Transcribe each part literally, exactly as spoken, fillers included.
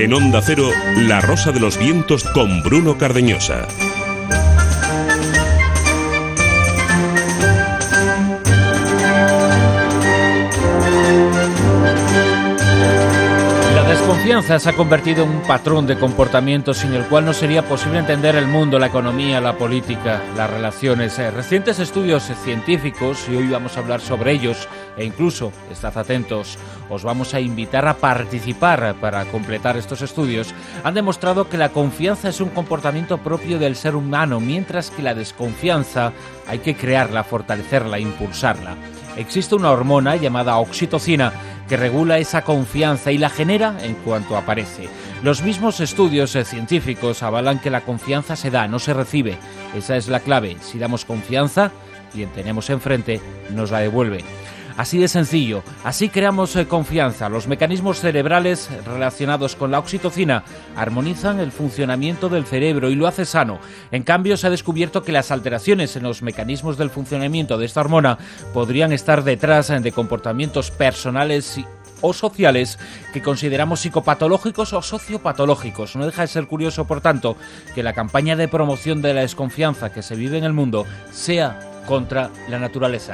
En Onda Cero, La Rosa de los Vientos con Bruno Cardeñosa. La confianza se ha convertido en un patrón de comportamiento sin el cual no sería posible entender el mundo, la economía, la política, las relaciones. Recientes estudios científicos, y hoy vamos a hablar sobre ellos, e incluso, estad atentos, os vamos a invitar a participar para completar estos estudios, han demostrado que la confianza es un comportamiento propio del ser humano, mientras que la desconfianza hay que crearla, fortalecerla, impulsarla. Existe una hormona llamada oxitocina que regula esa confianza y la genera en cuanto aparece. Los mismos estudios científicos avalan que la confianza se da, no se recibe. Esa es la clave. Si damos confianza, quien tenemos enfrente nos la devuelve. Así de sencillo, así creamos eh, confianza. Los mecanismos cerebrales relacionados con la oxitocina armonizan el funcionamiento del cerebro y lo hace sano. En cambio, se ha descubierto que las alteraciones en los mecanismos del funcionamiento de esta hormona podrían estar detrás eh, de comportamientos personales y o sociales que consideramos psicopatológicos o sociopatológicos. No deja de ser curioso, por tanto, que la campaña de promoción de la desconfianza que se vive en el mundo sea contra la naturaleza.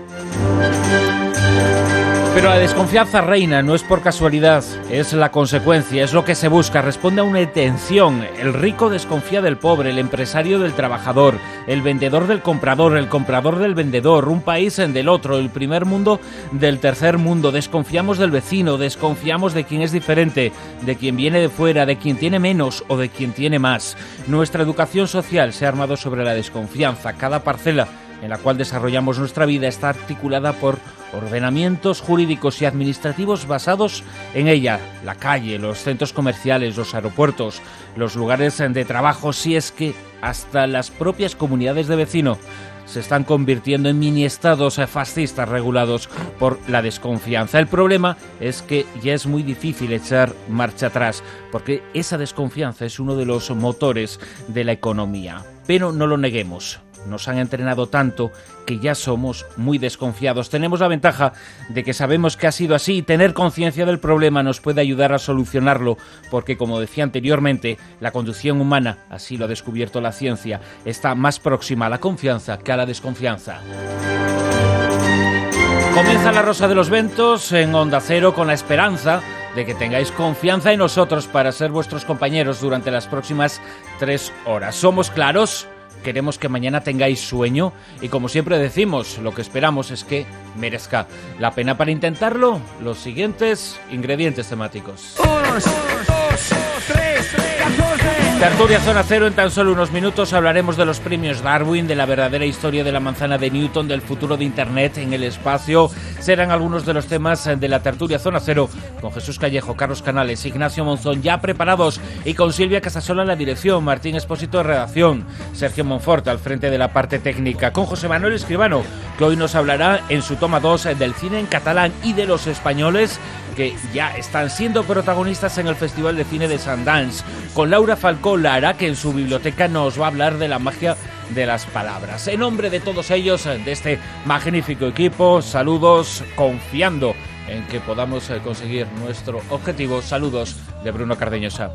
Pero la desconfianza reina, no es por casualidad, es la consecuencia, es lo que se busca, responde a una tensión. El rico desconfía del pobre, el empresario del trabajador, el vendedor del comprador, el comprador del vendedor, un país del otro, el primer mundo del tercer mundo. Desconfiamos del vecino, desconfiamos de quien es diferente, de quien viene de fuera, de quien tiene menos o de quien tiene más. Nuestra educación social se ha armado sobre la desconfianza. Cada parcela en la cual desarrollamos nuestra vida está articulada por ordenamientos jurídicos y administrativos basados en ella. La calle, los centros comerciales, los aeropuertos, los lugares de trabajo, si es que hasta las propias comunidades de vecinos se están convirtiendo en mini estados fascistas regulados por la desconfianza. El problema es que ya es muy difícil echar marcha atrás, porque esa desconfianza es uno de los motores de la economía. Pero no lo neguemos. Nos han entrenado tanto que ya somos muy desconfiados. Tenemos la ventaja de que sabemos que ha sido así y tener conciencia del problema nos puede ayudar a solucionarlo, porque, como decía anteriormente, la conducción humana, así lo ha descubierto la ciencia, está más próxima a la confianza que a la desconfianza. Comienza La Rosa de los Vientos en Onda Cero con la esperanza de que tengáis confianza en nosotros para ser vuestros compañeros durante las próximas tres horas. ¿Somos claros? Queremos que mañana tengáis sueño y, como siempre decimos, lo que esperamos es que merezca la pena. Para intentarlo, los siguientes ingredientes temáticos. Uno, dos, tres, catorce. Tertulia Zona Cero. En tan solo unos minutos hablaremos de los premios Darwin, de la verdadera historia de la manzana de Newton, del futuro de Internet en el espacio. Serán algunos de los temas de la Tertulia Zona Cero, con Jesús Callejo, Carlos Canales, Ignacio Monzón ya preparados, y con Silvia Casasola en la dirección, Martín Expósito de redacción, Sergio Monfort al frente de la parte técnica, con José Manuel Escribano, que hoy nos hablará en su toma dos del cine en catalán y de los españoles que ya están siendo protagonistas en el Festival de Cine de Sundance, con Laura Falcó Lara, que en su biblioteca nos va a hablar de la magia de las palabras. En nombre de todos ellos, de este magnífico equipo, saludos, confiando en que podamos conseguir nuestro objetivo. Saludos de Bruno Cardeñosa.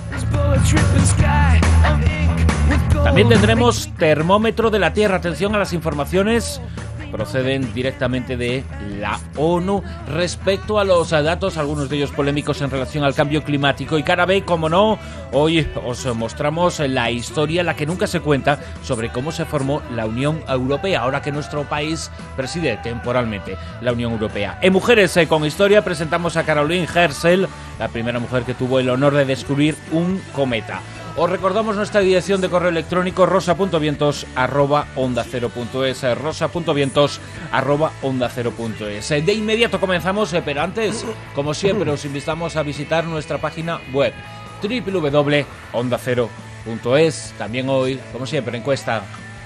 También tendremos termómetro de la Tierra. Atención a las informaciones, proceden directamente de la ONU respecto a los datos, algunos de ellos polémicos en relación al cambio climático. Y cara B, como no, hoy os mostramos la historia, la que nunca se cuenta, sobre cómo se formó la Unión Europea, ahora que nuestro país preside temporalmente la Unión Europea. En Mujeres eh, con Historia presentamos a Caroline Herschel, la primera mujer que tuvo el honor de descubrir un cometa. Os recordamos nuestra dirección de correo electrónico rosa punto vientos arroba onda cero punto es, rosa punto vientos arroba onda cero punto es. De inmediato comenzamos, pero antes, como siempre, os invitamos a visitar nuestra página web doble u doble u doble u punto onda cero punto es. También hoy, como siempre, encuesta.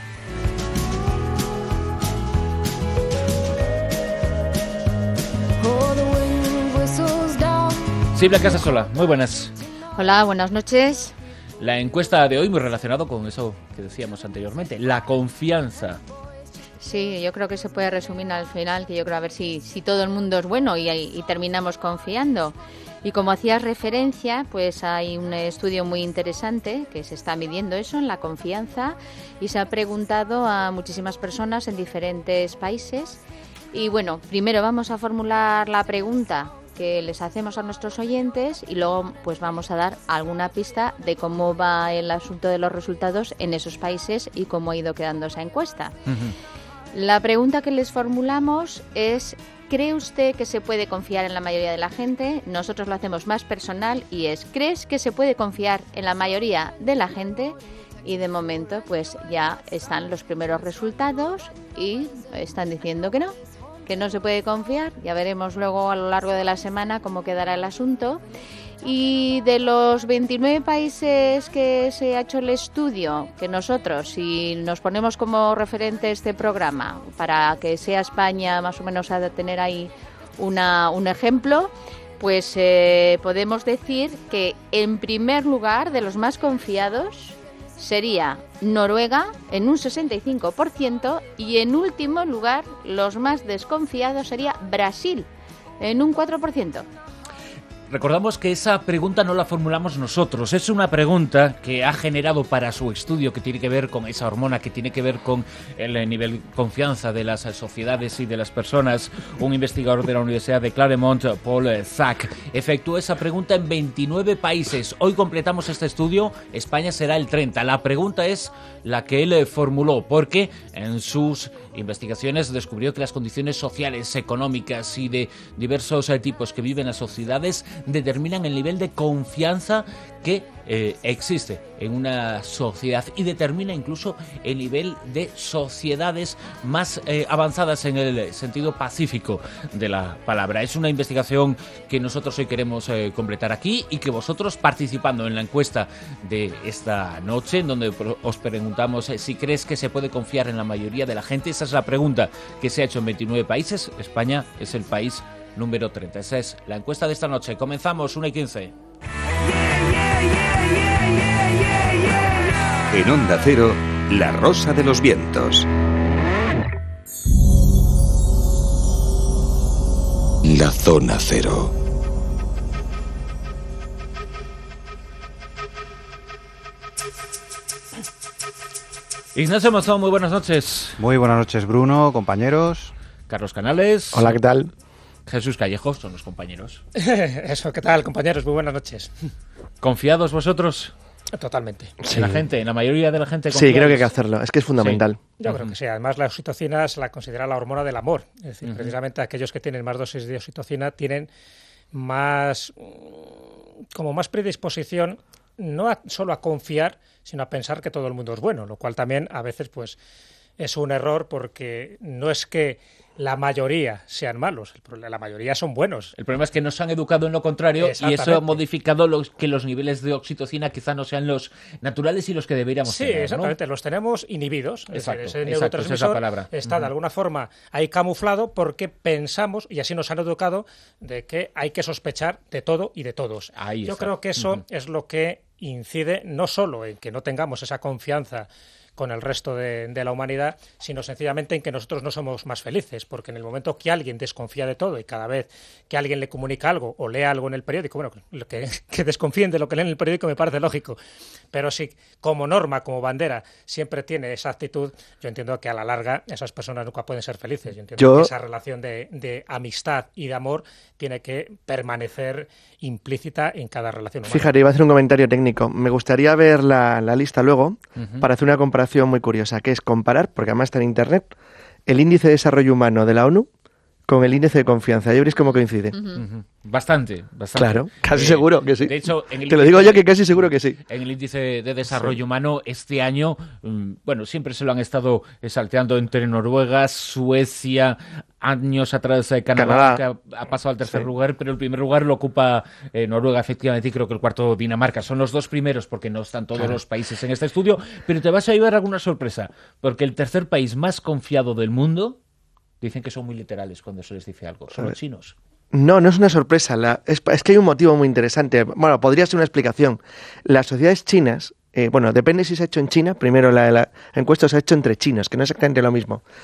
Silvia Casasola, muy buenas. Hola, buenas noches. La encuesta de hoy muy relacionado con eso que decíamos anteriormente, la confianza. Sí, yo creo que se puede resumir al final, que yo creo a ver si, si todo el mundo es bueno y, y terminamos confiando. Y como hacías referencia, pues hay un estudio muy interesante que se está midiendo eso en la confianza y se ha preguntado a muchísimas personas en diferentes países. Y bueno, primero vamos a formular la pregunta que les hacemos a nuestros oyentes y luego pues vamos a dar alguna pista de cómo va el asunto de los resultados en esos países y cómo ha ido quedando esa encuesta. Uh-huh. La pregunta que les formulamos es: ¿cree usted que se puede confiar en la mayoría de la gente? Nosotros lo hacemos más personal y es: ¿crees que se puede confiar en la mayoría de la gente? Y de momento pues ya están los primeros resultados y están diciendo que no, que no se puede confiar. Ya veremos luego a lo largo de la semana cómo quedará el asunto. Y de los veintinueve países que se ha hecho el estudio, que nosotros, si nos ponemos como referente este programa, para que sea España más o menos a tener ahí una, un ejemplo, pues eh, podemos decir que en primer lugar, de los más confiados, sería Noruega en un sesenta y cinco por ciento y en último lugar, los más desconfiados sería Brasil en un cuatro por ciento. Recordamos que esa pregunta no la formulamos nosotros, es una pregunta que ha generado para su estudio, que tiene que ver con esa hormona, que tiene que ver con el nivel de confianza de las sociedades y de las personas. Un investigador de la Universidad de Claremont, Paul Zak, efectuó esa pregunta en veintinueve países. Hoy completamos este estudio, España será el treinta. La pregunta es la que él formuló, porque en sus investigaciones descubrió que las condiciones sociales, económicas y de diversos tipos que viven las sociedades determinan el nivel de confianza que eh, existe en una sociedad y determina incluso el nivel de sociedades más eh, avanzadas en el sentido pacífico de la palabra. Es una investigación que nosotros hoy queremos eh, completar aquí y que vosotros, participando en la encuesta de esta noche, en donde os preguntamos eh, si crees que se puede confiar en la mayoría de la gente, esa es la pregunta que se ha hecho en veintinueve países. España es el país número treinta. Esa es la encuesta de esta noche. Comenzamos, una y quince. En Onda Cero, La Rosa de los Vientos. La Zona Cero. Ignacio Mazón, muy buenas noches. Muy buenas noches, Bruno, compañeros. Carlos Canales. Hola, ¿qué tal? Jesús Callejo, son los compañeros. Eso, ¿qué tal, compañeros? Muy buenas noches. ¿Confiados vosotros? Totalmente. Sí. ¿En la gente? ¿En la mayoría de la gente confiados? Sí, creo que hay que hacerlo. Es que es fundamental. Sí. Yo uh-huh. creo que sí. Además, la oxitocina se la considera la hormona del amor. Es decir, uh-huh. precisamente aquellos que tienen más dosis de oxitocina tienen más, como más predisposición no a, solo a confiar, sino a pensar que todo el mundo es bueno, lo cual también a veces pues es un error, porque no es que la mayoría sean malos, la mayoría son buenos. El problema es que nos han educado en lo contrario y eso ha modificado los, que los niveles de oxitocina quizá no sean los naturales y los que deberíamos sí, tener. Sí, exactamente, ¿no? Los tenemos inhibidos. Exacto, es decir, ese exacto, neurotransmisor es esa palabra. Está uh-huh. de alguna forma ahí camuflado porque pensamos, y así nos han educado, de que hay que sospechar de todo y de todos. Ahí Yo está. creo que eso uh-huh. es lo que incide no solo en que no tengamos esa confianza con el resto de, de la humanidad, sino sencillamente en que nosotros no somos más felices, porque en el momento que alguien desconfía de todo y cada vez que alguien le comunica algo o lee algo en el periódico, bueno, que, que desconfíen de lo que leen en el periódico me parece lógico, pero si como norma, como bandera, siempre tiene esa actitud, yo entiendo que a la larga esas personas nunca pueden ser felices. Yo entiendo yo... que esa relación de, de amistad y de amor tiene que permanecer implícita en cada relación humana. Fíjate, iba a hacer un comentario técnico. Me gustaría ver la, la lista luego uh-huh. para hacer una comparación muy curiosa, que es comparar, porque además está en internet, el índice de desarrollo humano de la ONU con el índice de confianza. Ya veréis cómo coincide. Uh-huh. Uh-huh. Bastante, bastante. Claro, casi eh, seguro que sí. De hecho, en el te lo digo yo que casi seguro que sí. En el índice de desarrollo sí. humano este año, um, bueno, siempre se lo han estado salteando entre Noruega, Suecia, años atrás eh, Canadá, Canadá, que ha, ha pasado al tercer sí. lugar, pero el primer lugar lo ocupa eh, Noruega, efectivamente, y creo que el cuarto Dinamarca. Son los dos primeros porque no están todos claro. los países en este estudio, pero te vas a llevar alguna sorpresa, porque el tercer país más confiado del mundo, dicen que son muy literales cuando se les dice algo, son los chinos. No, no es una sorpresa, la, es, es que hay un motivo muy interesante. Bueno, podría ser una explicación. Las sociedades chinas, eh, bueno, depende si se ha hecho en China, primero la, la encuesta se ha hecho entre chinos, que no es exactamente lo mismo.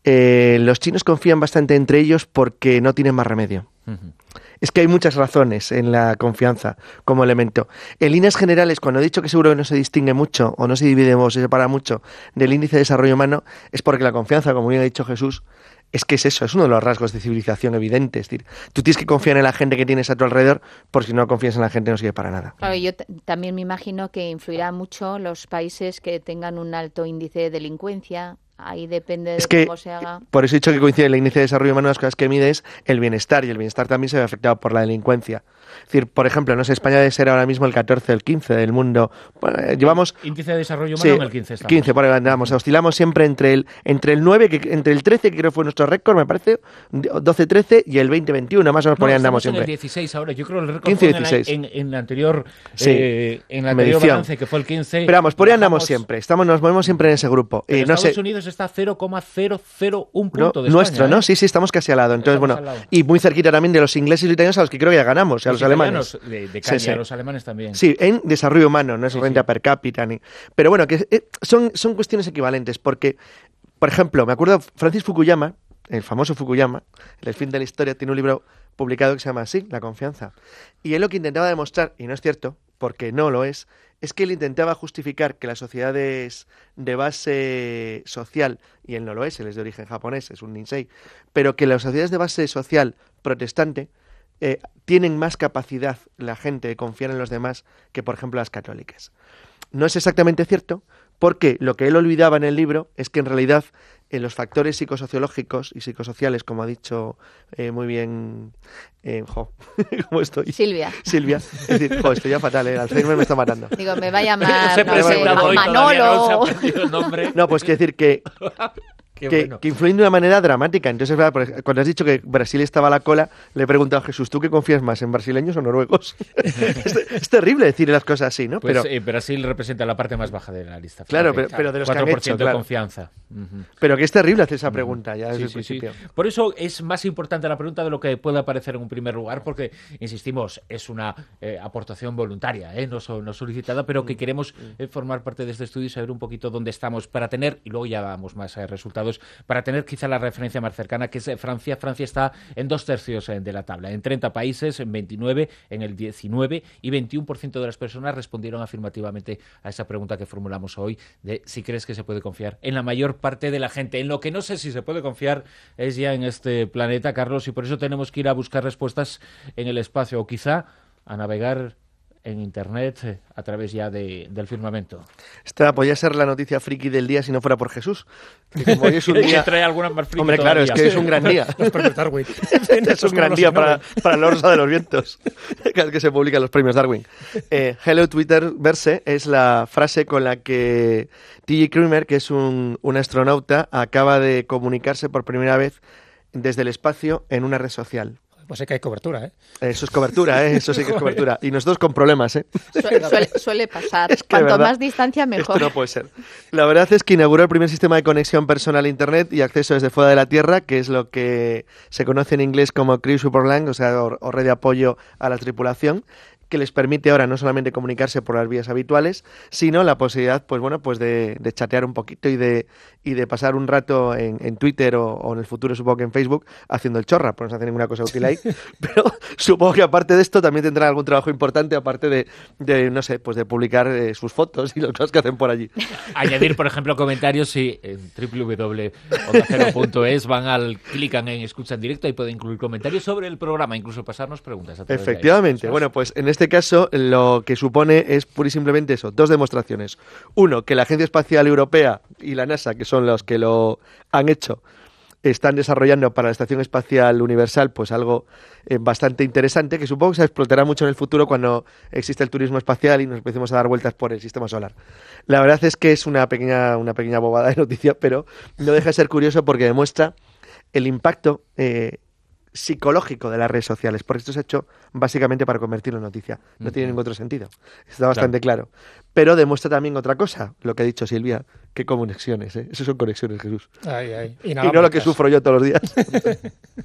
eh, los chinos confían bastante entre ellos porque no tienen más remedio. Uh-huh. Es que hay muchas razones en la confianza como elemento. En líneas generales, cuando he dicho que seguro que no se distingue mucho o no se divide o se separa mucho del índice de desarrollo humano, es porque la confianza, como bien ha dicho Jesús, es que es eso, es uno de los rasgos de civilización evidentes. Es decir, tú tienes que confiar en la gente que tienes a tu alrededor, porque si no confías en la gente no sirve para nada. Claro, yo t- también me imagino que influirá mucho los países que tengan un alto índice de delincuencia. Ahí depende de es que, cómo se haga. Por eso he dicho que coincide el índice de desarrollo humano, las cosas que mide es el bienestar, y el bienestar también se ve afectado por la delincuencia. Es decir, por ejemplo, no sé, España debe ser ahora mismo el catorce, el quince del mundo. Bueno, llevamos... Índice de desarrollo humano sí, en el quince estamos. quince, por ahí andamos. Oscilamos siempre entre el entre el nueve, que, entre el trece, que creo fue nuestro récord, me parece, doce trece, y el veinte veintiuno, más o menos por ahí no, andamos estamos siempre. en el dieciséis ahora, yo creo que el récord quince, fue dieciséis. En, la, en, en la anterior, sí, eh, en la anterior balance, que fue el quince. Pero vamos, por ahí andamos bajamos, siempre, estamos, nos movemos siempre en ese grupo. Pero eh, no Estados sé, Unidos está cero coma cero cero uno punto no, de nuestro, España, ¿no? ¿eh? Sí, sí, estamos casi al lado. Entonces, estamos bueno, al lado. Y muy cerquita también de los ingleses y los italianos, a los que creo que ya ganamos, a los, los alemanes. De, de caña, sí, sí. a los alemanes también. Sí, en desarrollo humano, no es sí, renta sí. per cápita. Ni... Pero bueno, que eh, son, son cuestiones equivalentes, porque, por ejemplo, me acuerdo, Francis Fukuyama, el famoso Fukuyama, El fin de la historia, tiene un libro publicado que se llama así, La confianza. Y él lo que intentaba demostrar, y no es cierto, porque no lo es, es que él intentaba justificar que las sociedades de base social, y él no lo es, él es de origen japonés, es un ninsei, pero que las sociedades de base social protestante eh, tienen más capacidad la gente de confiar en los demás que, por ejemplo, las católicas. No es exactamente cierto, porque lo que él olvidaba en el libro es que en realidad en los factores psicosociológicos y psicosociales, como ha dicho eh, muy bien, eh, jo, ¿cómo estoy? Silvia. Silvia, es decir, jo, estoy ya fatal, el Alzheimer me está matando. Digo, me va a llamar, se no sé, Manolo. No, se ha el nombre. No, pues quiere decir que... Qué Que, bueno. que influyen de una manera dramática. Entonces, ¿verdad? Cuando has dicho que Brasil estaba a la cola, le he preguntado a Jesús, ¿tú qué confías más, en brasileños o noruegos? es, es terrible decir las cosas así, ¿no? Pues pero, eh, Brasil representa la parte más baja de la lista. Claro, Fíjate, pero, pero de los que han cuatro por ciento hecho, claro. de confianza. Uh-huh. Pero que es terrible hacer esa pregunta ya Sí, desde sí, el principio. sí. Por eso es más importante la pregunta de lo que puede aparecer en un primer lugar, porque, insistimos, es una eh, aportación voluntaria, ¿eh? no, so, no solicitada, pero que queremos eh, formar parte de este estudio y saber un poquito dónde estamos para tener, y luego ya damos más eh, resultados, para tener quizá la referencia más cercana, que es eh, Francia. Francia está en dos tercios eh, de la tabla, en treinta países, en veintinueve, en el diecinueve, y veintiuno por ciento de las personas respondieron afirmativamente a esa pregunta que formulamos hoy, de si crees que se puede confiar en la mayor parte de la gente. En lo que no sé si se puede confiar es ya en este planeta, Carlos, y por eso tenemos que ir a buscar respuestas en el espacio, o quizá a navegar en Internet eh, a través ya de, del firmamento. Esta podría ser la noticia friki del día si no fuera por Jesús. Que como hoy es un día... que trae algunas más friki. Hombre, claro, todavía. es que es un gran día. Los premios Darwin. Es un gran día para, para la Rosa de los Vientos, cada vez que se publican los premios Darwin. Eh, Hello Twitter verse es la frase con la que T J Creamer, que es un, un astronauta, acaba de comunicarse por primera vez desde el espacio en una red social. Pues sí que hay cobertura, ¿eh? Eso es cobertura, ¿eh? Eso sí que es cobertura. Y nosotros con problemas, ¿eh? Suele, suele, suele pasar. Es que, Cuanto verdad, más distancia, mejor. Esto no puede ser. La verdad es que inauguró el primer sistema de conexión personal a Internet y acceso desde fuera de la Tierra, que es lo que se conoce en inglés como Crew Support Line, o sea, o, o red de apoyo a la tripulación, que les permite ahora no solamente comunicarse por las vías habituales, sino la posibilidad, pues bueno, pues de, de chatear un poquito y de, y de pasar un rato en, en Twitter o, o en el futuro supongo que en Facebook haciendo el chorra, pues no se hace ninguna cosa útil ahí, pero supongo que aparte de esto también tendrán algún trabajo importante aparte de, de no sé, pues de publicar eh, sus fotos y las cosas que hacen por allí. Añadir, por ejemplo, comentarios si en doble u doble u doble u punto onda cero punto es van al, clican en escucha en directo y pueden incluir comentarios sobre el programa, incluso pasarnos preguntas. A través de Efectivamente. ahí. Bueno, pues en este caso lo que supone es pura y simplemente eso, dos demostraciones. Uno, que la Agencia Espacial Europea y la NASA, que son los que lo han hecho, están desarrollando para la Estación Espacial Universal pues algo eh, bastante interesante, que supongo que se explotará mucho en el futuro cuando existe el turismo espacial y nos empecemos a dar vueltas por el sistema solar. La verdad es que es una pequeña, una pequeña bobada de noticia, pero no deja de ser curioso porque demuestra el impacto eh, psicológico de las redes sociales, porque esto se ha hecho básicamente para convertirlo en noticia. No uh-huh. tiene ningún otro sentido. Está bastante claro. claro. Pero demuestra también otra cosa, lo que ha dicho Silvia, qué conexiones, ¿eh? Eso son conexiones, Jesús. Ay, ay. Y no lo que sufro yo todos los días.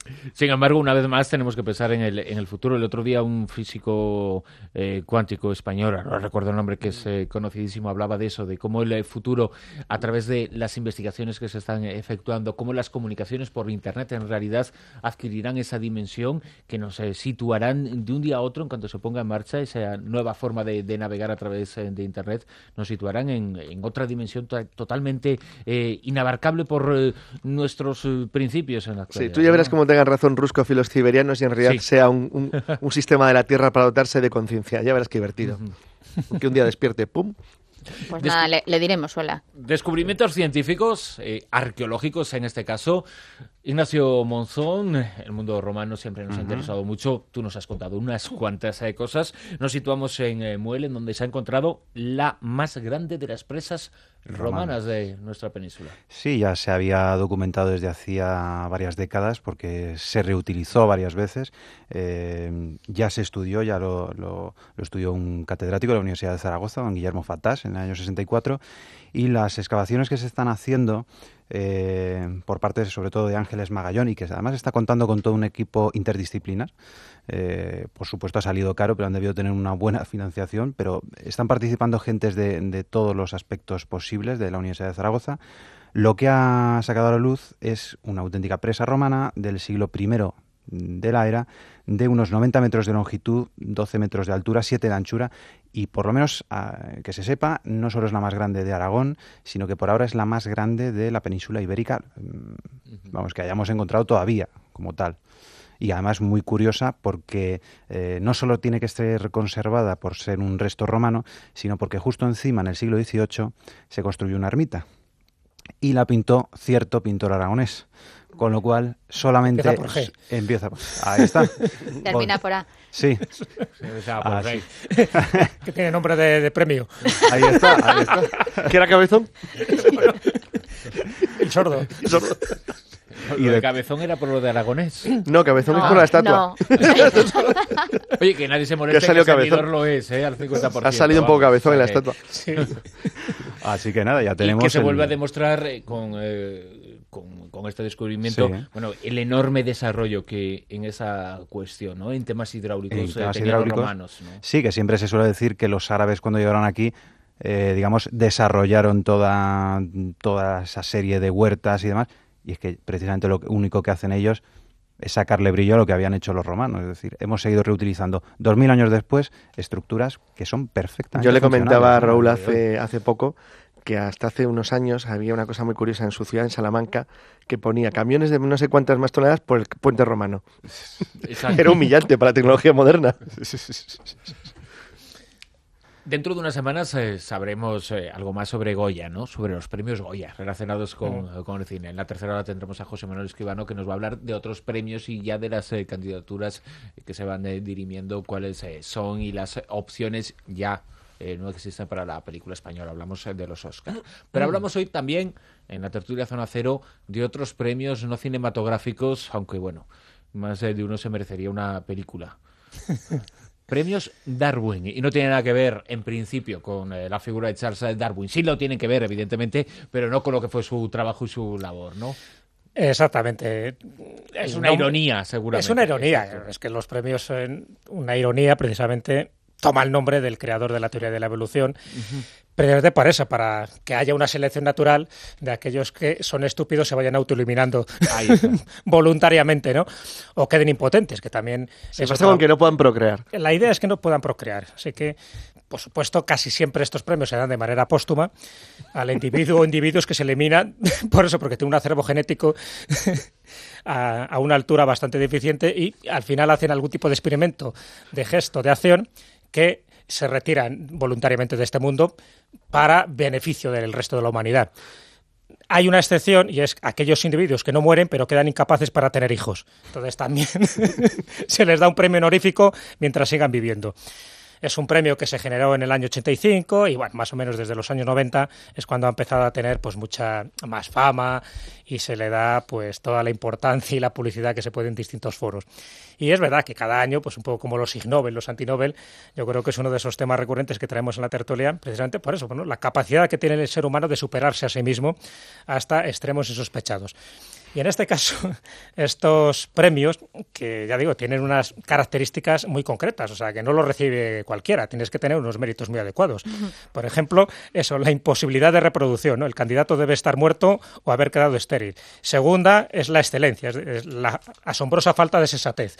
Sin embargo, una vez más tenemos que pensar en el, en el futuro. El otro día un físico eh, cuántico español, no recuerdo el nombre, que es eh, conocidísimo, hablaba de eso, de cómo el futuro, a través de las investigaciones que se están efectuando, cómo las comunicaciones por Internet en realidad adquirirán esa dimensión que nos eh, situarán de un día a otro, en cuanto se ponga en marcha esa nueva forma de, de navegar a través eh, de Internet, nos situarán en, en otra dimensión to- totalmente eh, inabarcable por eh, nuestros eh, principios en la actualidad. Sí, tú ya verás ¿no? cómo tengan razón Ruskov y los siberianos y en realidad Sí. sea un, un, un sistema de la Tierra para dotarse de conciencia. Ya verás qué divertido. Uh-huh. Que un día despierte, ¡pum! Pues Descu- nada, le, le diremos, hola. Descubrimientos científicos, eh, arqueológicos en este caso. Ignacio Monzón, el mundo romano siempre nos uh-huh. ha interesado mucho. Tú nos has contado unas cuantas eh, cosas. Nos situamos en eh, Muel, en donde se ha encontrado la más grande de las presas romanas de nuestra península. Sí, ya se había documentado desde hacía varias décadas porque se reutilizó varias veces. Eh, ya se estudió, ya lo, lo, lo estudió un catedrático de la Universidad de Zaragoza, don Guillermo Fatás, en el año sesenta y cuatro, y las excavaciones que se están haciendo eh, por parte sobre todo de Ángeles Magallón, y que además está contando con todo un equipo interdisciplinar. Eh, por supuesto ha salido caro, pero han debido tener una buena financiación, pero están participando gentes de, de todos los aspectos posibles de la Universidad de Zaragoza. Lo que ha sacado a la luz es una auténtica presa romana del siglo primero de la era, de unos noventa metros de longitud, doce metros de altura, siete de anchura, y por lo menos uh, que se sepa, no solo es la más grande de Aragón, sino que por ahora es la más grande de la península ibérica, vamos, que hayamos encontrado todavía como tal. Y además muy curiosa porque eh, no solo tiene que ser conservada por ser un resto romano, sino porque justo encima, en el siglo dieciocho, se construyó una ermita y la pintó cierto pintor aragonés. Con lo cual, solamente... Empieza por G. Empieza por... Ahí está. Termina por A. Sí. Ah, sí. Que tiene nombre de, de premio. Ahí está, ahí está. ¿Qué era Cabezón? El sordo. El sordo. Lo de Cabezón era por lo de aragonés. No, Cabezón No, es por la estatua. no. Oye, que nadie se moleste, Que ha salido que Servidor Cabezón. lo es, ¿eh? Al cincuenta por ciento. Ha salido un poco vamos, Cabezón en la o sea que- estatua. Sí. Así que nada, ya tenemos... Y que se el- vuelve a demostrar eh, con, eh, con, con este descubrimiento, Sí. bueno, el enorme desarrollo que en esa cuestión, ¿no? En temas hidráulicos, En eh, temas tenían los hidráulicos. romanos, ¿no? Sí, que siempre se suele decir que los árabes cuando llegaron aquí, eh, digamos, desarrollaron toda, toda esa serie de huertas y demás, y es que precisamente lo único que hacen ellos es sacarle brillo a lo que habían hecho los romanos. Es decir, hemos seguido reutilizando dos mil años después estructuras que son perfectamente Yo le comentaba a funcionales, ¿no? Raúl A día de hoy. hace, hace poco que hasta hace unos años había una cosa muy curiosa en su ciudad, en Salamanca, que ponía camiones de no sé cuántas más toneladas por el puente romano. Exacto. Era humillante para la tecnología moderna. Dentro de unas semanas eh, sabremos eh, algo más sobre Goya, ¿no? Sobre los premios Goya relacionados con, mm. con el cine. En la tercera hora tendremos a José Manuel Escribano, que nos va a hablar de otros premios y ya de las eh, candidaturas que se van eh, dirimiendo, cuáles eh, son y las opciones ya eh, no existen para la película española. Hablamos eh, de los Oscars. Pero hablamos hoy también, en la tertulia Zona Cero, de otros premios no cinematográficos, aunque bueno, más eh, de uno se merecería una película. Premios Darwin, y no tiene nada que ver en principio con eh, la figura de Charles Darwin. Sí lo tienen que ver, evidentemente, pero no con lo que fue su trabajo y su labor, ¿no? Exactamente. Es una No, ironía, seguramente. Es una ironía. Exacto. Es que los premios, eh, una ironía precisamente, toma el nombre del creador de la teoría de la evolución. Uh-huh. Precisamente para eso, para que haya una selección natural de aquellos que son estúpidos se vayan autoeliminando voluntariamente, ¿no? O queden impotentes, que también... Se pasa con que no puedan procrear. La idea es que no puedan procrear, así que, por supuesto, casi siempre estos premios se dan de manera póstuma al individuo o individuos que se eliminan, por eso, porque tiene un acervo genético a, a una altura bastante deficiente y al final hacen algún tipo de experimento, de gesto, de acción, que se retiran voluntariamente de este mundo para beneficio del resto de la humanidad. Hay una excepción y es aquellos individuos que no mueren pero quedan incapaces para tener hijos. Entonces también se les da un premio honorífico mientras sigan viviendo. Es un premio que se generó en el año ochenta y cinco y bueno, más o menos desde los años noventa es cuando ha empezado a tener pues mucha más fama y se le da pues toda la importancia y la publicidad que se puede en distintos foros. Y es verdad que cada año, pues un poco como los Ig Nobel, los Antinobel, yo creo que es uno de esos temas recurrentes que traemos en la tertulia, precisamente por eso, bueno, la capacidad que tiene el ser humano de superarse a sí mismo hasta extremos insospechados. Y en este caso, estos premios, que ya digo, tienen unas características muy concretas, o sea, que no los recibe cualquiera, tienes que tener unos méritos muy adecuados. Uh-huh. Por ejemplo, eso, la imposibilidad de reproducción, ¿no? El candidato debe estar muerto o haber quedado estéril. Segunda es la excelencia, es, es la asombrosa falta de sensatez.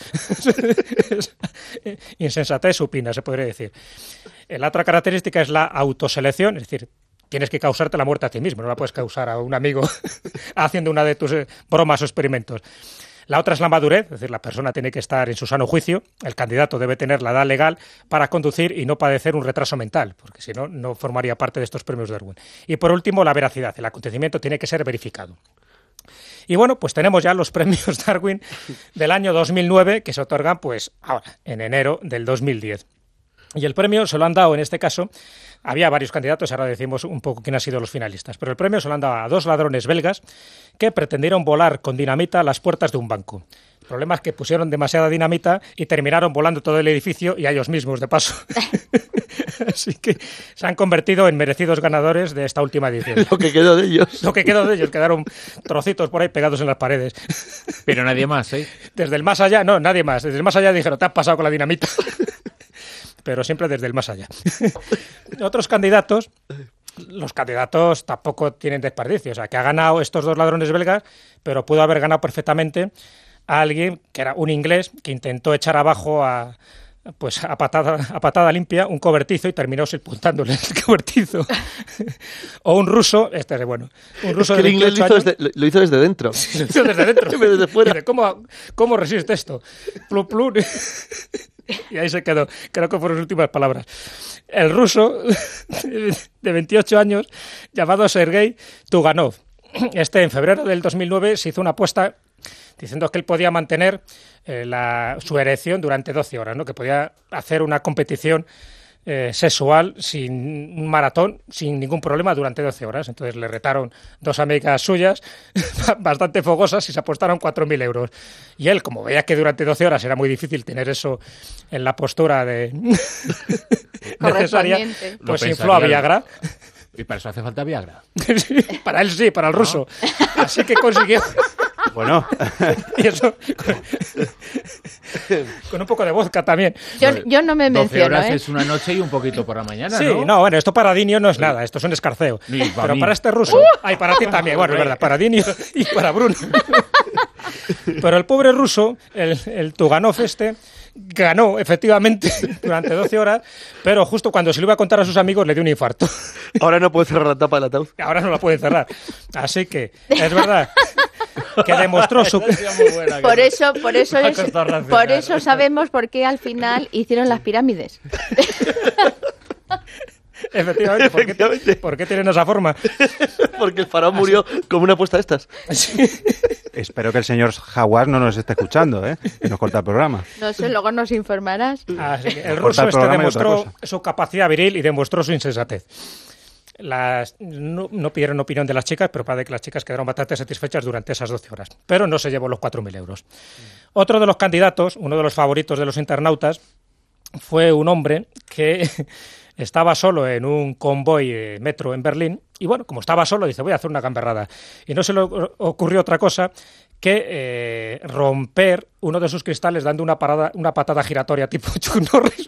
Insensatez supina, se podría decir. La otra característica es la autoselección, es decir, tienes que causarte la muerte a ti mismo, no la puedes causar a un amigo haciendo una de tus bromas o experimentos. La otra es la madurez, es decir, la persona tiene que estar en su sano juicio, el candidato debe tener la edad legal para conducir y no padecer un retraso mental, porque si no, no formaría parte de estos premios Darwin. Y por último, la veracidad, el acontecimiento tiene que ser verificado. Y bueno, pues tenemos ya los premios Darwin del año dos mil nueve que se otorgan pues ahora, en enero del dos mil diez. Y el premio se lo han dado, en este caso, había varios candidatos, ahora decimos un poco quién han sido los finalistas, pero el premio se lo han dado a dos ladrones belgas que pretendieron volar con dinamita a las puertas de un banco. El problema es que pusieron demasiada dinamita y terminaron volando todo el edificio y a ellos mismos, de paso. Así que se han convertido en merecidos ganadores de esta última edición. Lo que quedó de ellos. Lo que quedó de ellos, quedaron trocitos por ahí pegados en las paredes. Pero nadie más, ¿eh? Desde el más allá, no, nadie más. Desde el más allá dijeron, te has pasado con la dinamita. Pero siempre desde el más allá. Otros candidatos, los candidatos tampoco tienen desperdicio. O sea, que ha ganado estos dos ladrones belgas, pero pudo haber ganado perfectamente a alguien que era un inglés que intentó echar abajo a... pues a patada, a patada limpia un cobertizo y terminó sepultándole el cobertizo. O un ruso, este es bueno, un ruso es que de el inglés lo hizo, desde, lo hizo desde dentro. Sí, lo hizo desde dentro. Desde fuera. Dice, ¿cómo, ¿Cómo resiste esto? Plum, plum. Y ahí se quedó. Creo que fueron sus últimas palabras. El ruso, de veintiocho años, llamado Sergei Tuganov. Este, en febrero del dos mil nueve, se hizo una apuesta diciendo que él podía mantener eh, la, su erección durante doce horas, ¿no? Que podía hacer una competición eh, sexual sin un maratón, sin ningún problema durante doce horas. Entonces le retaron dos amigas suyas, bastante fogosas, y se apostaron cuatro mil euros. Y él, como veía que durante doce horas era muy difícil tener eso en la postura de necesaria, pues infló a Viagra. ¿Y para eso hace falta Viagra? Sí, para él sí, para el ruso. ¿No? Así que consiguió... Bueno. Y eso, con, con un poco de vodka también. Yo, yo no me menciono, doce horas ¿eh? Es una noche y un poquito por la mañana, sí, ¿no? Sí, no, bueno, esto para Dinio no es nada, esto es un escarceo. Ni para Pero mí. para este ruso, uh, ay, para ti también, bueno, es verdad, para Dinio y para Bruno. Pero el pobre ruso, el, el Tuganov este, ganó efectivamente durante doce horas, pero justo cuando se lo iba a contar a sus amigos le dio un infarto. Ahora no puede cerrar la tapa del ataúd. Ahora no la puede cerrar. Así que, es verdad que demostró su... Por eso, por eso, es, por eso sabemos por qué al final hicieron las pirámides. Efectivamente, ¿por qué, Efectivamente. ¿por qué tienen esa forma? Porque el faraón murió como una apuesta de estas. Sí. Espero que el señor Jaguar no nos esté escuchando, ¿eh? Que nos corta el programa. No sé, luego nos informarás. Así que el ruso este demostró su capacidad viril y demostró su insensatez. Las, no, no pidieron opinión de las chicas, pero parece que las chicas quedaron bastante satisfechas durante esas doce horas. Pero no se llevó los cuatro mil euros. Otro de los candidatos, uno de los favoritos de los internautas, fue un hombre que estaba solo en un convoy de metro en Berlín y, bueno, como estaba solo, dice, voy a hacer una gamberrada. Y no se le ocurrió otra cosa que eh, romper uno de sus cristales dando una, parada, una patada giratoria tipo Chuck Norris.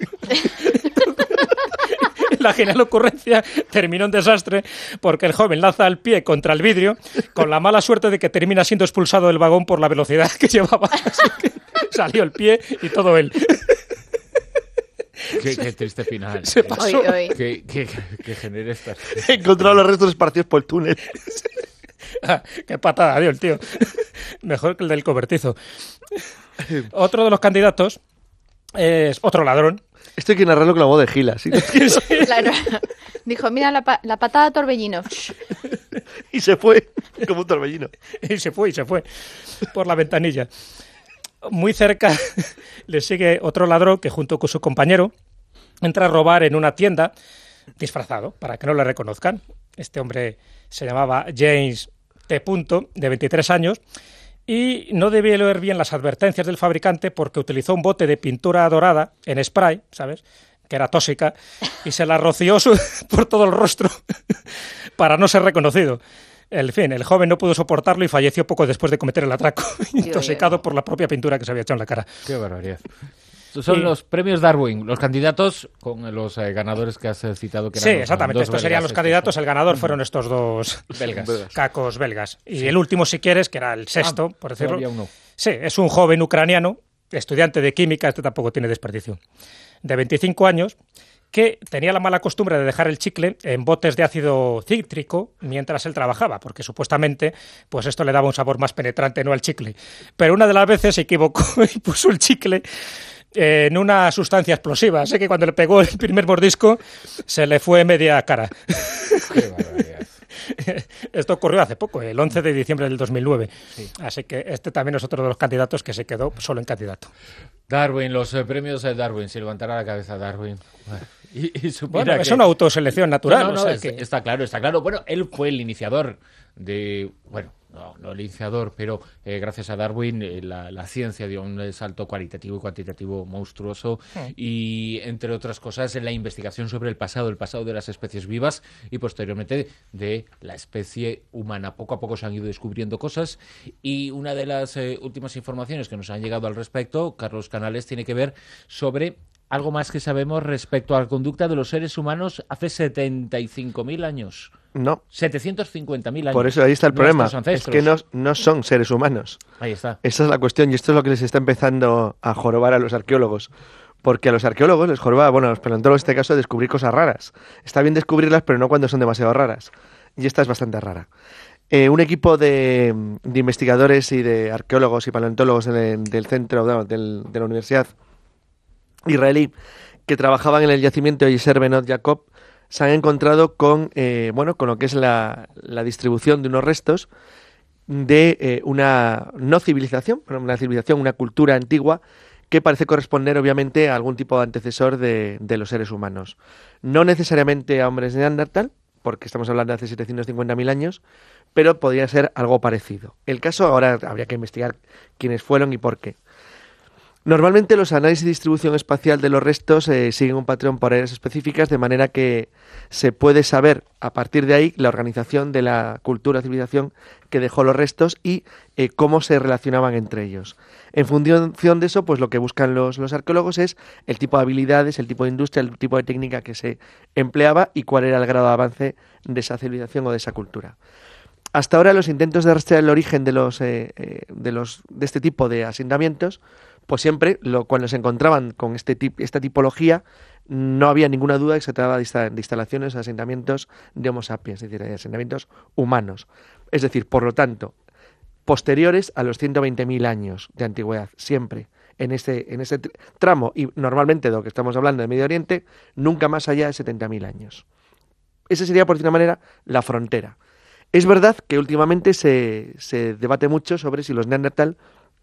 La genial ocurrencia terminó en desastre porque el joven lanza el pie contra el vidrio con la mala suerte de que termina siendo expulsado del vagón por la velocidad que llevaba. Así que salió el pie y todo él. Qué, qué triste final. Se pasó. Oy, oy. Que, que, que genere estas. He encontrado los restos esparcidos por el túnel. Ah, qué patada dio el tío. Mejor que el del cobertizo. Otro de los candidatos es otro ladrón. Esto hay que narrarlo con la voz de Gila, ¿sí? Claro. Dijo, mira la, pa- la patada Torbellino. Y se fue, como un torbellino. Y se fue, y se fue, por la ventanilla. Muy cerca le sigue otro ladrón que junto con su compañero entra a robar en una tienda disfrazado, para que no le reconozcan. Este hombre se llamaba James T. de veintitrés años, y no debía leer bien las advertencias del fabricante porque utilizó un bote de pintura dorada en spray, ¿sabes?, que era tóxica, y se la roció su, por todo el rostro para no ser reconocido. El fin, el joven no pudo soportarlo y falleció poco después de cometer el atraco, intoxicado por la propia pintura que se había echado en la cara. Qué barbaridad. Son y... los premios Darwin, los candidatos con los eh, ganadores que has citado. Que sí, eran exactamente, estos serían los candidatos. El ganador fueron estos dos belgas. cacos belgas. Y sí. el último, si quieres, que era el sexto, ah, por decirlo. Uno. Sí, es un joven ucraniano, estudiante de química, este tampoco tiene desperdicio, de veinticinco años, que tenía la mala costumbre de dejar el chicle en botes de ácido cítrico mientras él trabajaba, porque supuestamente pues esto le daba un sabor más penetrante, no al chicle. Pero una de las veces se equivocó y puso el chicle en una sustancia explosiva. Así que cuando le pegó el primer mordisco, se le fue media cara. Qué barbaridad. Esto ocurrió hace poco, el once de diciembre del dos mil nueve. Sí. Así que este también es otro de los candidatos que se quedó solo en candidato. Darwin, los eh, premios de Darwin, si levantara la cabeza Darwin. Y, y bueno, que... es una autoselección natural. No, no, no, o sea es, que... está claro, está claro. Bueno, él fue el iniciador de... Bueno, no, no el iniciador, pero eh, gracias a Darwin eh, la, la ciencia dio un salto cualitativo y cuantitativo monstruoso sí. y, entre otras cosas, en la investigación sobre el pasado, el pasado de las especies vivas y, posteriormente, de la especie humana. Poco a poco se han ido descubriendo cosas y una de las eh, últimas informaciones que nos han llegado al respecto, Carlos Canales, tiene que ver sobre algo más que sabemos respecto a la conducta de los seres humanos hace setenta y cinco mil años. No. setecientos cincuenta mil años. Por eso ahí está el problema. Es que no, no son seres humanos. Ahí está. Esa es la cuestión y esto es lo que les está empezando a jorobar a los arqueólogos. Porque a los arqueólogos les jorobaba, bueno, a los paleontólogos en este caso, descubrir cosas raras. Está bien descubrirlas, pero no cuando son demasiado raras. Y esta es bastante rara. Eh, un equipo de, de investigadores y de arqueólogos y paleontólogos de, del centro de, del, de la universidad israelí que trabajaban en el yacimiento Yser Benot Jacob se han encontrado con eh, bueno con lo que es la, la distribución de unos restos de eh, una no civilización, una civilización, una cultura antigua que parece corresponder obviamente a algún tipo de antecesor de, de los seres humanos. No necesariamente a hombres de Neandertal, porque estamos hablando de hace setecientos cincuenta mil años, pero podría ser algo parecido. El caso ahora habría que investigar quiénes fueron y por qué. Normalmente los análisis de distribución espacial de los restos eh, siguen un patrón por áreas específicas, de manera que se puede saber a partir de ahí la organización de la cultura o civilización que dejó los restos y eh, cómo se relacionaban entre ellos. En función de eso, pues lo que buscan los, los arqueólogos es el tipo de habilidades, el tipo de industria, el tipo de técnica que se empleaba y cuál era el grado de avance de esa civilización o de esa cultura. Hasta ahora los intentos de rastrear el origen de los eh, eh, de los de este tipo de asentamientos, pues siempre lo, cuando se encontraban con este tip, esta tipología no había ninguna duda que se trataba de, insta, de instalaciones o asentamientos de Homo sapiens, es decir, de asentamientos humanos. Es decir, por lo tanto, posteriores a los ciento veinte mil años de antigüedad, siempre en ese en ese tramo, y normalmente de lo que estamos hablando de Medio Oriente, nunca más allá de setenta mil años. Esa sería, por decir una manera, la frontera. Es verdad que últimamente se, se debate mucho sobre si los Neandertal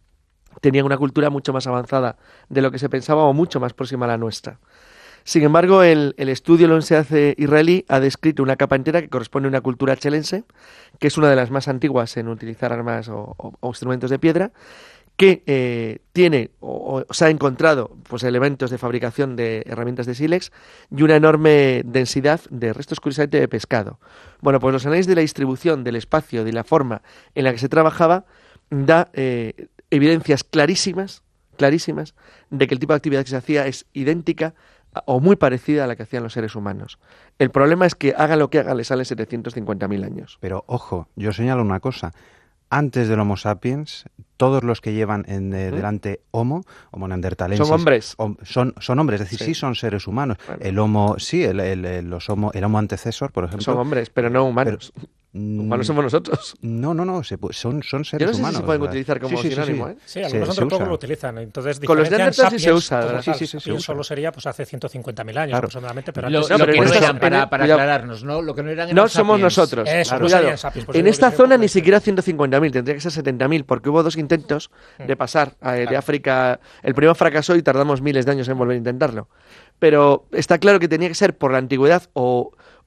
tenían una cultura mucho más avanzada de lo que se pensaba o mucho más próxima a la nuestra. Sin embargo, el, el estudio de la Universidad israelí ha descrito una capa entera que corresponde a una cultura chelense, que es una de las más antiguas en utilizar armas o, o, o instrumentos de piedra, que eh, tiene o, o se ha encontrado pues elementos de fabricación de herramientas de sílex y una enorme densidad de restos curiosamente de pescado. Bueno, pues los análisis de la distribución del espacio, de la forma en la que se trabajaba, da eh, evidencias clarísimas, clarísimas, de que el tipo de actividad que se hacía es idéntica o muy parecida a la que hacían los seres humanos. El problema es que haga lo que haga, le salen setecientos cincuenta mil años. Pero ojo, yo señalo una cosa. Antes del Homo sapiens, todos los que llevan en eh, delante Homo, Homo neanderthalensis... Son hombres. Hom, son, son hombres, es decir, sí. sí son seres humanos. Bueno. El Homo, sí, el, el, el, los homo, el Homo antecesor, por ejemplo... Son hombres, pero no humanos. Pero, humanos somos nosotros. No, no, no, se, son, son seres humanos. Yo no sé humanos, si se pueden ¿verdad? utilizar como sí, sí, sinónimo, sí, ¿eh? Sí, algunos se, antropólogos se lo utilizan. Entonces, con los Neandertal sí se usa, ¿verdad? Sí, sí, sí, se usa. Solo sería pues hace ciento cincuenta mil años claro. aproximadamente. Pero lo, antes, lo no, que pero no estas, eran, para, para aclararnos, ¿no? Lo que no eran No sapiens. somos nosotros. Eso, claro. no serían sapiens. En esta zona ni siquiera ciento cincuenta mil, tendría que ser setenta mil, porque hubo dos intentos de pasar eh, de África. El primero fracasó y tardamos miles de años en volver a intentarlo. Pero está claro que tenía que ser por la antigüedad o...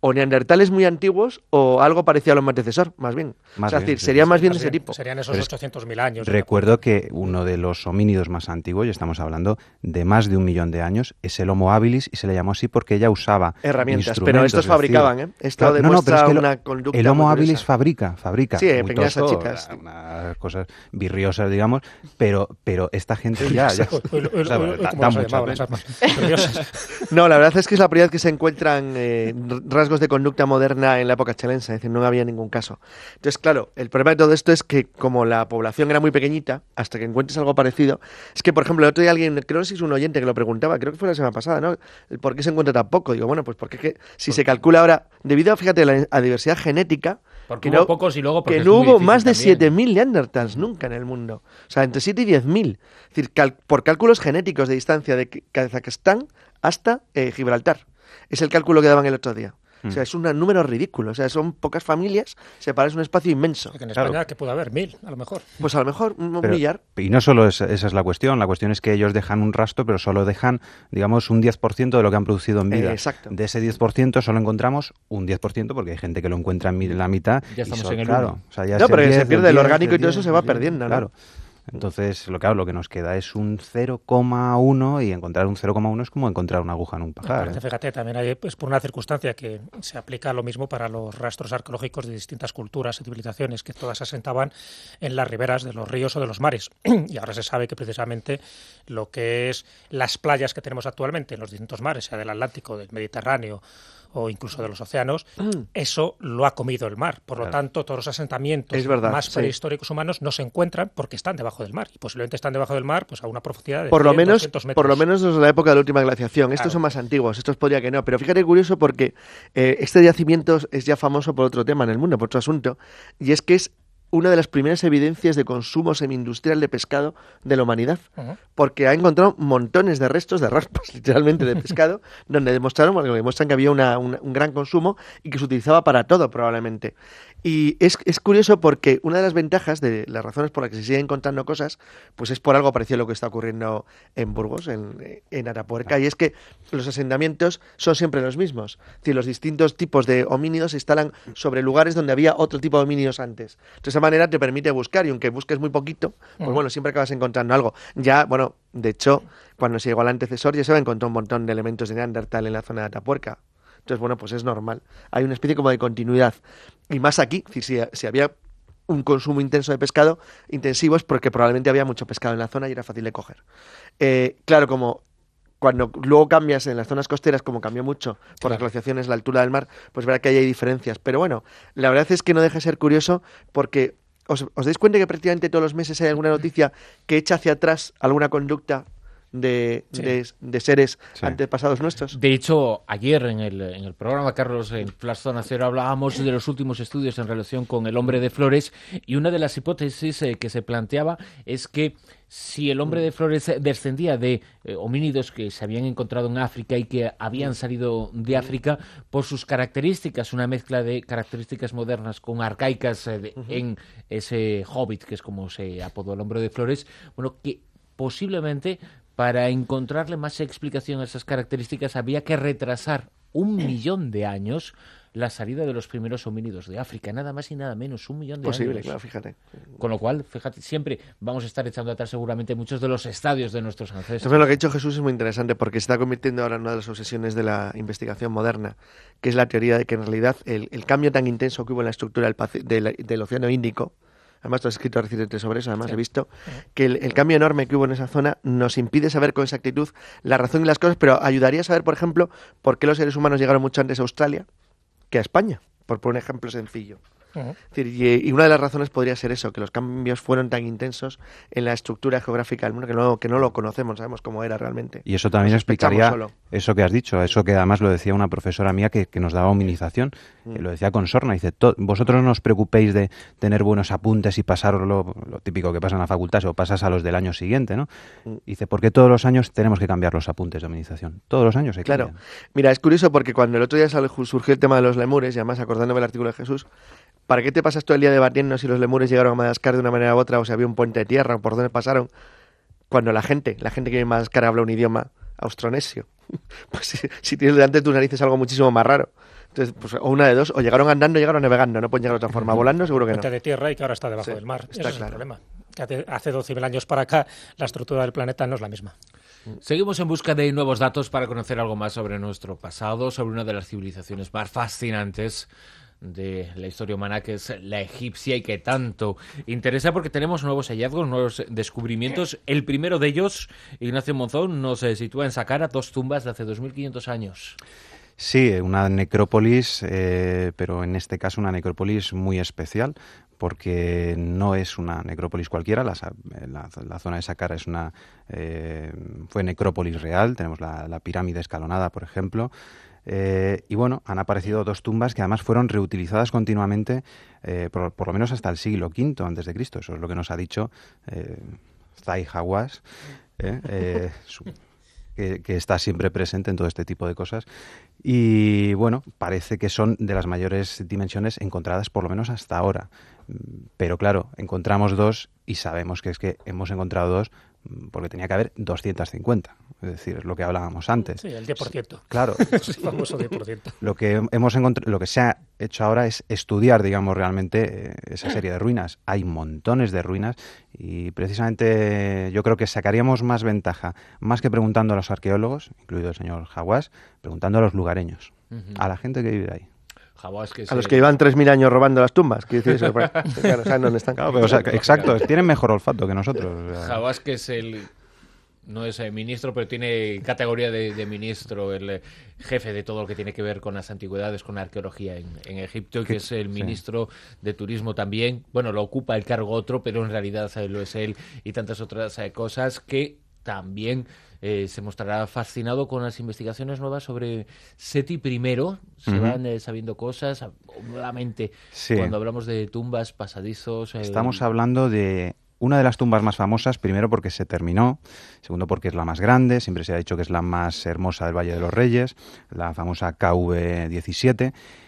o neandertales muy antiguos o algo parecido a los antecesor, más bien. Más o sea, bien, decir, sí, sería sí, más sí. bien Más de ese bien, tipo. Serían esos Pero es- ochocientos mil años. Recuerdo que uno de los homínidos más antiguos, y estamos hablando de más de un millón de años, es el Homo habilis, y se le llamó así porque ella usaba Herramientas, pero instrumentos, estos es decir, fabricaban, ¿eh? Esto claro, no, no, demuestra pero es que lo- una conducta el Homo muy habilis curiosa. fabrica, fabrica. Sí, muy pequeñas tosco, hachitas. unas cosas virriosas, digamos, pero, pero esta gente ya... ya Uy, uy, uy, o sea, uy, uy, da- ¿cómo da las ha muchas llamado? veces. Las armas nerviosas. No, la verdad es que es la primera vez que se encuentran eh, rasgos de conducta moderna en la época chelense, es decir, no había ningún caso. Entonces, claro, el problema de todo esto es que como la población era muy pequeñita, hasta que encuentres algo parecido, es que, por ejemplo, el otro día alguien, creo que sí es un oyente que lo preguntaba, creo que fue la semana pasada, ¿no? El ¿por qué se encuentra tan poco? Digo, bueno, pues porque que, si se calcula ahora, debido a, fíjate, la, a diversidad genética, Porque que hubo no, pocos y luego porque que es no muy hubo difícil más de también. siete mil neandertals nunca en el mundo. O sea, entre siete y diez mil. Es decir, cal- por cálculos genéticos de distancia de Kazajstán hasta eh, Gibraltar. Es el cálculo que daban el otro día. O sea, es un número ridículo. O sea, son pocas familias separadas en un espacio inmenso. Que en Claro. España que puede haber mil, a lo mejor. Pues a lo mejor un Pero- millar. Y no solo es- esa es la cuestión, la cuestión es que ellos dejan un rastro, pero solo dejan, digamos, un diez por ciento de lo que han producido en vida. Eh, exacto. De ese diez por ciento solo encontramos un diez por ciento, porque hay gente que lo encuentra en mi- la mitad. Ya y estamos son- en el claro, uno. o sea, ya No, es el pero se diez, pierde el diez, orgánico y todo diez, eso se va el diez, perdiendo, ¿no? Claro. Entonces, lo claro, lo que nos queda es un cero coma uno, y encontrar un cero coma uno es como encontrar una aguja en un pajar. Aparte, ¿eh? fíjate, también hay, pues, por una circunstancia que se aplica lo mismo para los rastros arqueológicos de distintas culturas y civilizaciones que todas se asentaban en las riberas de los ríos o de los mares. Y ahora se sabe que precisamente lo que es las playas que tenemos actualmente en los distintos mares, sea del Atlántico, del Mediterráneo o incluso de los océanos, eso lo ha comido el mar. Por lo Claro. tanto, todos los asentamientos Es verdad, más sí. prehistóricos humanos no se encuentran porque están debajo del mar. Y posiblemente están debajo del mar pues a una profundidad de Por lo cien, menos, doscientos metros. por lo menos desde la época de la última glaciación. Estos Claro. son más antiguos, estos podría que no. Pero fíjate qué curioso porque eh, este yacimiento es ya famoso por otro tema en el mundo, por otro asunto, y es que es una de las primeras evidencias de consumo semi-industrial de pescado de la humanidad, Ujú. porque ha encontrado montones de restos de raspas, literalmente, de pescado, donde demostraron, bueno, demuestran que había una- una- un gran consumo y que se utilizaba para todo, probablemente. Y es, es curioso porque una de las ventajas, de las razones por las que se siguen encontrando cosas, pues es por algo parecido a lo que está ocurriendo en Burgos, en, en Atapuerca, y es que los asentamientos son siempre los mismos. Es decir, los distintos tipos de homínidos se instalan sobre lugares donde había otro tipo de homínidos antes. De esa manera te permite buscar, y aunque busques muy poquito, pues bueno, siempre acabas encontrando algo. Ya, bueno, de hecho, cuando se llegó al antecesor ya se encontró un montón de elementos de Neandertal en la zona de Atapuerca. Entonces, bueno, pues es normal. Hay una especie como de continuidad. Y más aquí, si, si, si había un consumo intenso de pescado, intensivo, es porque probablemente había mucho pescado en la zona y era fácil de coger. Eh, claro, como cuando luego cambias en las zonas costeras, como cambió mucho por las glaciaciones, la altura del mar, pues verá que ahí hay diferencias. Pero bueno, la verdad es que no deja de ser curioso porque os, os dais cuenta que prácticamente todos los meses hay alguna noticia que echa hacia atrás alguna conducta de, Sí. de, de seres Sí. antepasados nuestros. De hecho, ayer en el, en el programa, Carlos, en Flash Zona Cero, hablábamos de los últimos estudios en relación con el hombre de Flores, y una de las hipótesis eh, que se planteaba es que si el hombre de Flores descendía de eh, homínidos que se habían encontrado en África y que habían salido de África por sus características, una mezcla de características modernas con arcaicas eh, de- en ese hobbit, que es como se apodó el hombre de Flores, bueno, que posiblemente para encontrarle más explicación a esas características había que retrasar un millón de años la salida de los primeros homínidos de África, nada más y nada menos, un millón de Posible, años. claro, fíjate. Con lo cual, fíjate, siempre vamos a estar echando atrás seguramente muchos de los estadios de nuestros ancestros. Entonces, lo que ha dicho Jesús es muy interesante porque se está convirtiendo ahora en una de las obsesiones de la investigación moderna, que es la teoría de que en realidad el, el cambio tan intenso que hubo en la estructura del, Paci- del, del Océano Índico, además tú has escrito recientemente sobre eso, además Sí. he visto, que el, el cambio enorme que hubo en esa zona nos impide saber con exactitud la razón y las cosas, pero ayudaría a saber, por ejemplo, por qué los seres humanos llegaron mucho antes a Australia que a España, por poner un ejemplo sencillo. Ujú. Es decir, y, y una de las razones podría ser eso, que los cambios fueron tan intensos en la estructura geográfica del mundo que no, que no lo conocemos, sabemos cómo era realmente. Y eso también Lo sospechamos explicaría solo. eso que has dicho, eso que además lo decía una profesora mía que, que nos daba hominización, Mm. que lo decía con sorna, dice, "To- vosotros no os preocupéis de tener buenos apuntes y pasarlo, lo típico que pasa en la facultad, o pasas a los del año siguiente, ¿no?" Mm. Dice, porque todos los años tenemos que cambiar los apuntes de hominización, todos los años se Claro. cambian. Mira, es curioso porque cuando el otro día sal- surgió el tema de los lemures, y además acordándome del artículo de Jesús, ¿para qué te pasas todo el día debatiendo si los lemures llegaron a Madagascar de una manera u otra o si había un puente de tierra o por dónde pasaron? Cuando la gente, la gente que vive en Madagascar habla un idioma austronesio. Pues si, si tienes delante de tus narices algo muchísimo más raro. Es Entonces, pues, o una de dos, o llegaron andando o llegaron navegando, no pueden llegar de otra forma. Volando seguro que no. De tierra y que ahora está debajo Sí, del mar. está Ese claro. es el problema. Que hace doce mil años para acá la estructura del planeta no es la misma. Seguimos en busca de nuevos datos para conocer algo más sobre nuestro pasado, sobre una de las civilizaciones más fascinantes de la historia humana, que es la egipcia y que tanto interesa porque tenemos nuevos hallazgos, nuevos descubrimientos. El primero de ellos, Ignacio Monzón, nos sitúa en Saqqara, dos tumbas de hace dos mil quinientos años. Sí, una necrópolis, eh, pero en este caso una necrópolis muy especial, porque no es una necrópolis cualquiera. La, la, la zona de Saqqara es una eh, fue necrópolis real. Tenemos la, la pirámide escalonada, por ejemplo. Eh, y bueno, han aparecido dos tumbas que además fueron reutilizadas continuamente, eh, por, por lo menos hasta el siglo quinto antes de Cristo. Eso es lo que nos ha dicho eh, Zahi Hawass, eh, eh, su, que, que está siempre presente en todo este tipo de cosas. Y bueno, parece que son de las mayores dimensiones encontradas por lo menos hasta ahora. Pero claro, encontramos dos y sabemos que es que hemos encontrado dos porque tenía que haber doscientas cincuenta. Es decir, es lo que hablábamos antes. Sí, el diez por ciento. Claro. El famoso diez por ciento. Lo que hemos encontrado, lo que se ha hecho ahora es estudiar, digamos, realmente eh, esa serie de ruinas. Hay montones de ruinas y precisamente yo creo que sacaríamos más ventaja, más que preguntando a los arqueólogos, incluido el señor Hawass, preguntando a los lugareños, uh-huh. a la gente que vive ahí. Hawass, que a se... los que llevan tres mil años robando las tumbas. ¿Qué dices? Claro, saben dónde están. Claro, pero, o sea, exacto, tienen mejor olfato que nosotros. O sea. Hawass, que es el... No es ministro, pero tiene categoría de, de ministro, el jefe de todo lo que tiene que ver con las antigüedades, con la arqueología en, en Egipto, y que es el ministro sí. de Turismo también. Bueno, lo ocupa el cargo otro, pero en realidad eh, lo es él, y tantas otras eh, cosas que también eh, se mostrará fascinado con las investigaciones nuevas sobre Seti I. Se uh-huh. van eh, sabiendo cosas, nuevamente, sí. cuando hablamos de tumbas, pasadizos... Eh, Estamos hablando de... Una de las tumbas más famosas, primero porque se terminó, segundo porque es la más grande, siempre se ha dicho que es la más hermosa del Valle de los Reyes, la famosa K V diecisiete,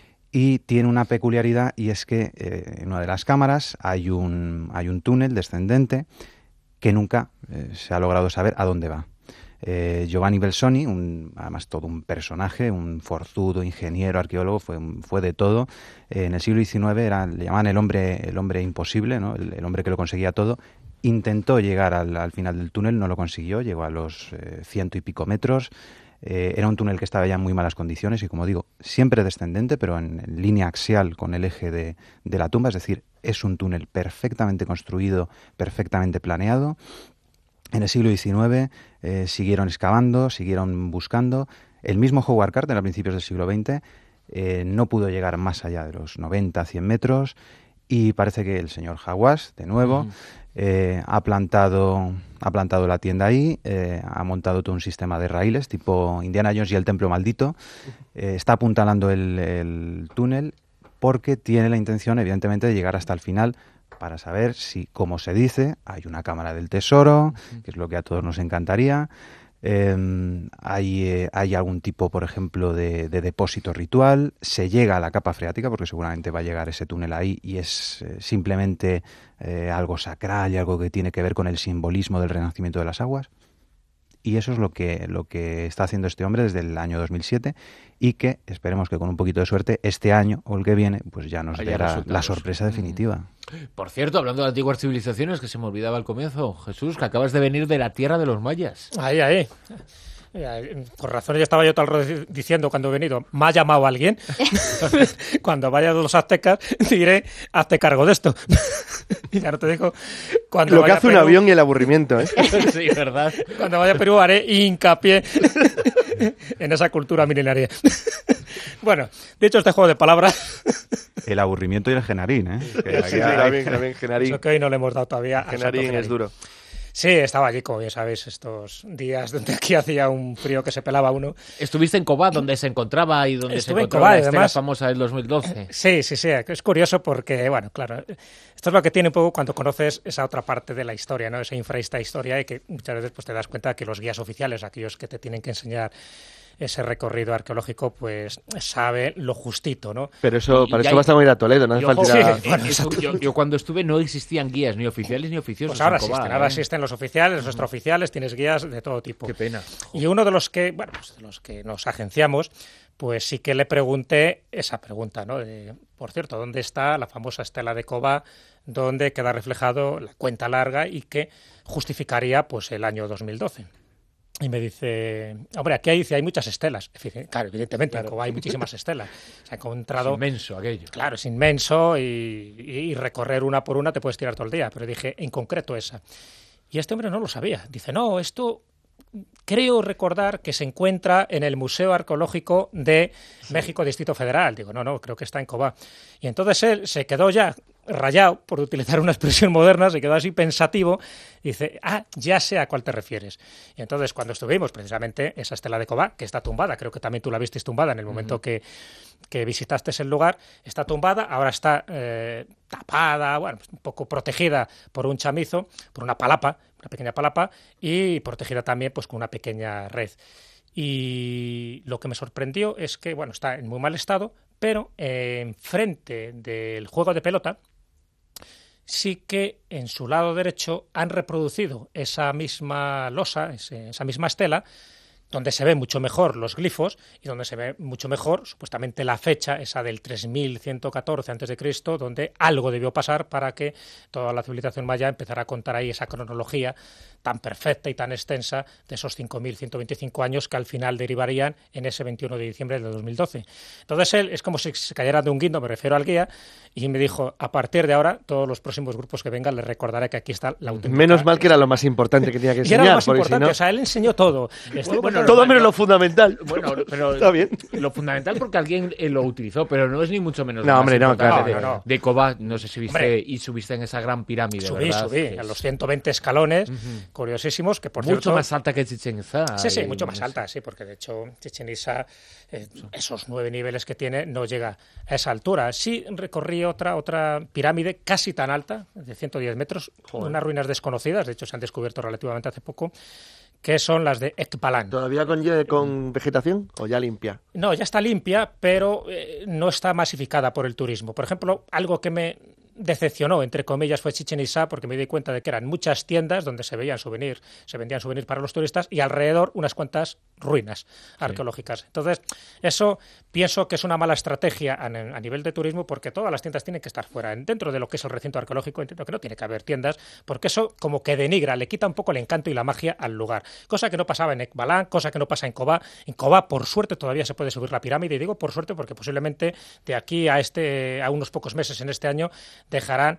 y tiene una peculiaridad, y es que eh, en una de las cámaras hay un, hay un túnel descendente que nunca eh, se ha logrado saber a dónde va. Eh, Giovanni Belzoni, un, además todo un personaje, un forzudo, ingeniero, arqueólogo, fue, fue de todo. Eh, en el siglo diecinueve era, le llamaban el hombre, el hombre imposible, ¿no? el, el hombre que lo conseguía todo. Intentó llegar al, al final del túnel, no lo consiguió, llegó a los eh, ciento y pico metros. Eh, era un túnel que estaba ya en muy malas condiciones y, como digo, siempre descendente, pero en, en línea axial con el eje de, de la tumba. Es decir, es un túnel perfectamente construido, perfectamente planeado. En el siglo diecinueve eh, siguieron excavando, siguieron buscando. El mismo Howard Carter, a principios del siglo veinte, eh, no pudo llegar más allá de los noventa, cien metros, y parece que el señor Hawass, de nuevo, uh-huh. eh, ha plantado ha plantado la tienda ahí, eh, ha montado todo un sistema de raíles, tipo Indiana Jones y el Templo Maldito, eh, está apuntalando el, el túnel porque tiene la intención, evidentemente, de llegar hasta el final, para saber si, como se dice, hay una cámara del tesoro, que es lo que a todos nos encantaría, eh, hay, eh, hay algún tipo, por ejemplo, de, de depósito ritual, se llega a la capa freática, porque seguramente va a llegar ese túnel ahí, y es eh, simplemente eh, algo sacral y algo que tiene que ver con el simbolismo del renacimiento de las aguas. Y eso es lo que, lo que está haciendo este hombre desde el año dos mil siete, y que esperemos que con un poquito de suerte este año o el que viene pues ya nos dará la sorpresa definitiva. Por cierto, hablando de antiguas civilizaciones, que se me olvidaba al comienzo, Jesús, que acabas de venir de la tierra de los mayas. Ahí, ahí. Por razón ya estaba yo tal vez diciendo cuando he venido, ¿me ha llamado alguien? Cuando vaya a los aztecas diré, hazte cargo de esto. Y ya no te digo, cuando lo que vaya hace a Perú, un avión y el aburrimiento, ¿eh? Sí, verdad. Cuando vaya a Perú haré hincapié en esa cultura milenaria. Bueno, dicho este juego de palabras... El aburrimiento y el genarín, ¿eh? Que sí, sí, también, también, genarín. Eso que hoy no le hemos dado todavía. Genarín, genarín es duro. Sí, estaba allí, como bien sabéis, estos días donde aquí hacía un frío que se pelaba uno. Estuviste en Cobá, donde se encontraba y donde Estuve se encontró en Cobá, la estela además, famosa del dos mil doce. Sí, sí, sí. Es curioso porque, bueno, claro, esto es lo que tiene un poco cuando conoces esa otra parte de la historia, ¿no? Esa infrahistoria, y que muchas veces pues te das cuenta que los guías oficiales, aquellos que te tienen que enseñar ese recorrido arqueológico, pues sabe lo justito, ¿no? Pero eso, y, para y eso hay... basta ir a Toledo, no hace falta ir a... Sí, bueno, eso, yo, yo cuando estuve no existían guías ni oficiales ni oficiosos. Pues ahora en Cobá, existen, ¿eh? ahora existen los oficiales, los extraoficiales, tienes guías de todo tipo. Qué pena. Y uno de los que, bueno, pues de los que nos agenciamos, pues sí que le pregunté esa pregunta, ¿no? De, por cierto, ¿dónde está la famosa estela de Cobá, donde queda reflejado la cuenta larga y que justificaría pues el año dos mil doce? Y me dice, hombre, aquí hay, dice, hay muchas estelas. Claro, evidentemente, claro. En Cobá hay muchísimas estelas. Se ha encontrado... Es inmenso aquello. Claro, es inmenso y, y recorrer una por una te puedes tirar todo el día. Pero dije, en concreto esa. Y este hombre no lo sabía. Dice, no, esto... Creo recordar que se encuentra en el Museo Arqueológico de sí. México, Distrito Federal. Digo, no, no, creo que está en Cobá. Y entonces él se quedó ya rayado, por utilizar una expresión moderna, se quedó así pensativo, y dice, ah, ya sé a cuál te refieres. Y entonces cuando estuvimos, precisamente, esa estela de Cobá, que está tumbada, creo que también tú la visteis tumbada en el momento uh-huh. que, que visitaste el lugar, está tumbada, ahora está eh, tapada, bueno, un poco protegida por un chamizo, por una palapa, una pequeña palapa, y protegida también pues con una pequeña red. Y lo que me sorprendió es que, bueno, está en muy mal estado, pero eh, enfrente del juego de pelota sí que en su lado derecho han reproducido esa misma losa, ese, esa misma estela, donde se ven mucho mejor los glifos y donde se ve mucho mejor, supuestamente, la fecha, esa del tres mil ciento catorce antes de Cristo, donde algo debió pasar para que toda la civilización maya empezara a contar ahí esa cronología tan perfecta y tan extensa de esos cinco mil ciento veinticinco años que al final derivarían en ese veintiuno de diciembre de dos mil doce. Entonces él es como si se cayera de un guindo, me refiero al guía, y me dijo, a partir de ahora, todos los próximos grupos que vengan les recordaré que aquí está la auténtica... Menos mal que era lo más importante que tenía que enseñar. Y era lo más importante, si no... o sea, él enseñó todo. Bueno, bueno, todo menos lo fundamental. Bueno, pero está bien. Lo fundamental porque alguien eh, lo utilizó, pero no es ni mucho menos. No, hombre, no, claro. De, no, no. de Cobá, no sé si viste hombre, y subiste en esa gran pirámide. Subí, ¿verdad? subí, es... a los ciento veinte escalones, uh-huh. curiosísimos, que por mucho cierto... más alta que Chichén Itzá. Sí, sí, y... mucho más alta, sí, porque de hecho Chichén Itzá, eh, esos nueve niveles que tiene, no llega a esa altura. Sí recorrí otra, otra pirámide casi tan alta, de ciento diez metros, Joder. unas ruinas desconocidas, de hecho se han descubierto relativamente hace poco, que son las de Ekbalan. ¿Todavía con, con vegetación o ya limpia? No, ya está limpia, pero eh, no está masificada por el turismo. Por ejemplo, algo que me decepcionó, entre comillas, fue Chichén Itzá, porque me di cuenta de que eran muchas tiendas donde se veían souvenirs, se vendían souvenirs para los turistas y alrededor unas cuantas ruinas arqueológicas. Sí. Entonces, eso pienso que es una mala estrategia a, a nivel de turismo, porque todas las tiendas tienen que estar fuera. Dentro de lo que es el recinto arqueológico, entiendo que no tiene que haber tiendas, porque eso como que denigra, le quita un poco el encanto y la magia al lugar. Cosa que no pasaba en Ekbalan, cosa que no pasa en Cobá. En Cobá, por suerte, todavía se puede subir la pirámide, y digo por suerte porque posiblemente de aquí a este a unos pocos meses en este año dejarán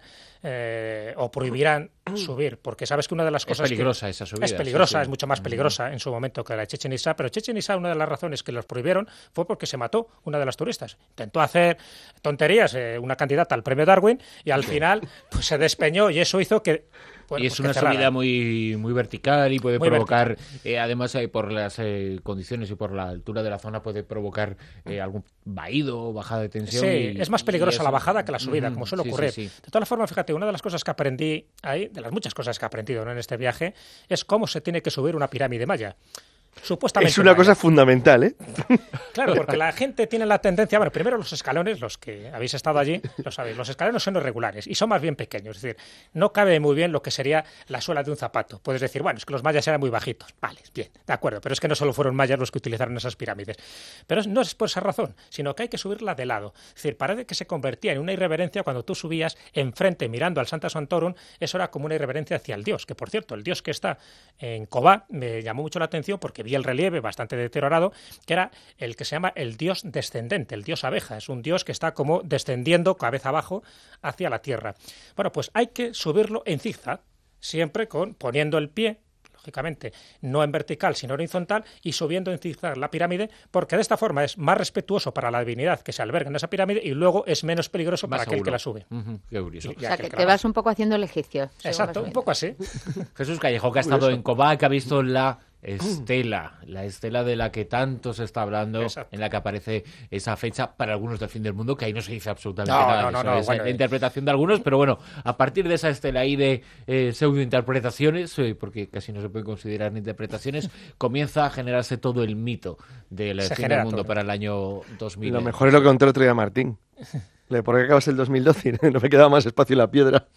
eh, o prohibirán subir, porque sabes que una de las cosas es peligrosa que esa subida, es peligrosa, sí, sí. es mucho más peligrosa en su momento que la de Chichén Itzá, pero Chichén Itzá, una de las razones que los prohibieron fue porque se mató una de las turistas. Intentó hacer tonterías, eh, una candidata al premio Darwin, y al final pues se despeñó, y eso hizo que Bueno, y es pues una subida muy muy vertical y puede muy provocar, eh, además eh, por las eh, condiciones y por la altura de la zona, puede provocar eh, algún vaído, bajada de tensión. Sí, y, es más peligrosa eso... la bajada que la subida, mm, como suele sí, ocurrir. Sí, sí. De todas formas, fíjate, una de las cosas que aprendí ahí, de las muchas cosas que he aprendido, ¿no?, en este viaje, es cómo se tiene que subir una pirámide maya. Supuestamente es una maya. cosa fundamental, ¿eh? Claro, porque la gente tiene la tendencia... Bueno, primero los escalones, los que habéis estado allí, lo sabéis, los escalones son irregulares y son más bien pequeños. Es decir, no cabe muy bien lo que sería la suela de un zapato. Puedes decir, bueno, es que los mayas eran muy bajitos. Vale, bien, de acuerdo, pero es que no solo fueron mayas los que utilizaron esas pirámides. Pero no es por esa razón, sino que hay que subirla de lado. Es decir, parece que se convertía en una irreverencia cuando tú subías enfrente mirando al Santa Santorum. Eso era como una irreverencia hacia el dios, que por cierto, el dios que está en Cobá me llamó mucho la atención porque vi el relieve bastante deteriorado, que era el que se llama el dios descendente, el dios abeja. Es un dios que está como descendiendo cabeza abajo hacia la tierra. Bueno, pues hay que subirlo en zigzag, siempre con poniendo el pie, lógicamente, no en vertical, sino horizontal, y subiendo en zigzag la pirámide, porque de esta forma es más respetuoso para la divinidad que se alberga en esa pirámide y luego es menos peligroso más para aquel que la sube. Uh-huh, qué curioso. O sea, que te vas un poco haciendo el egipcio. Exacto, un poco así. Jesús Callejo, que ha estado en Cobá, que ha visto la estela, la estela de la que tanto se está hablando, exacto, en la que aparece esa fecha para algunos del fin del mundo, que ahí no se dice absolutamente no, nada. No, no, eso no, es bueno, la eh. interpretación de algunos, pero bueno, a partir de esa estela ahí de eh, pseudointerpretaciones, eh, porque casi no se pueden considerar ni interpretaciones, comienza a generarse todo el mito del fin del mundo todo para el año dos mil. Lo mejor es lo que contó el otro día Martín. ¿Por qué acabas el dos mil doce? No me quedaba más espacio en la piedra.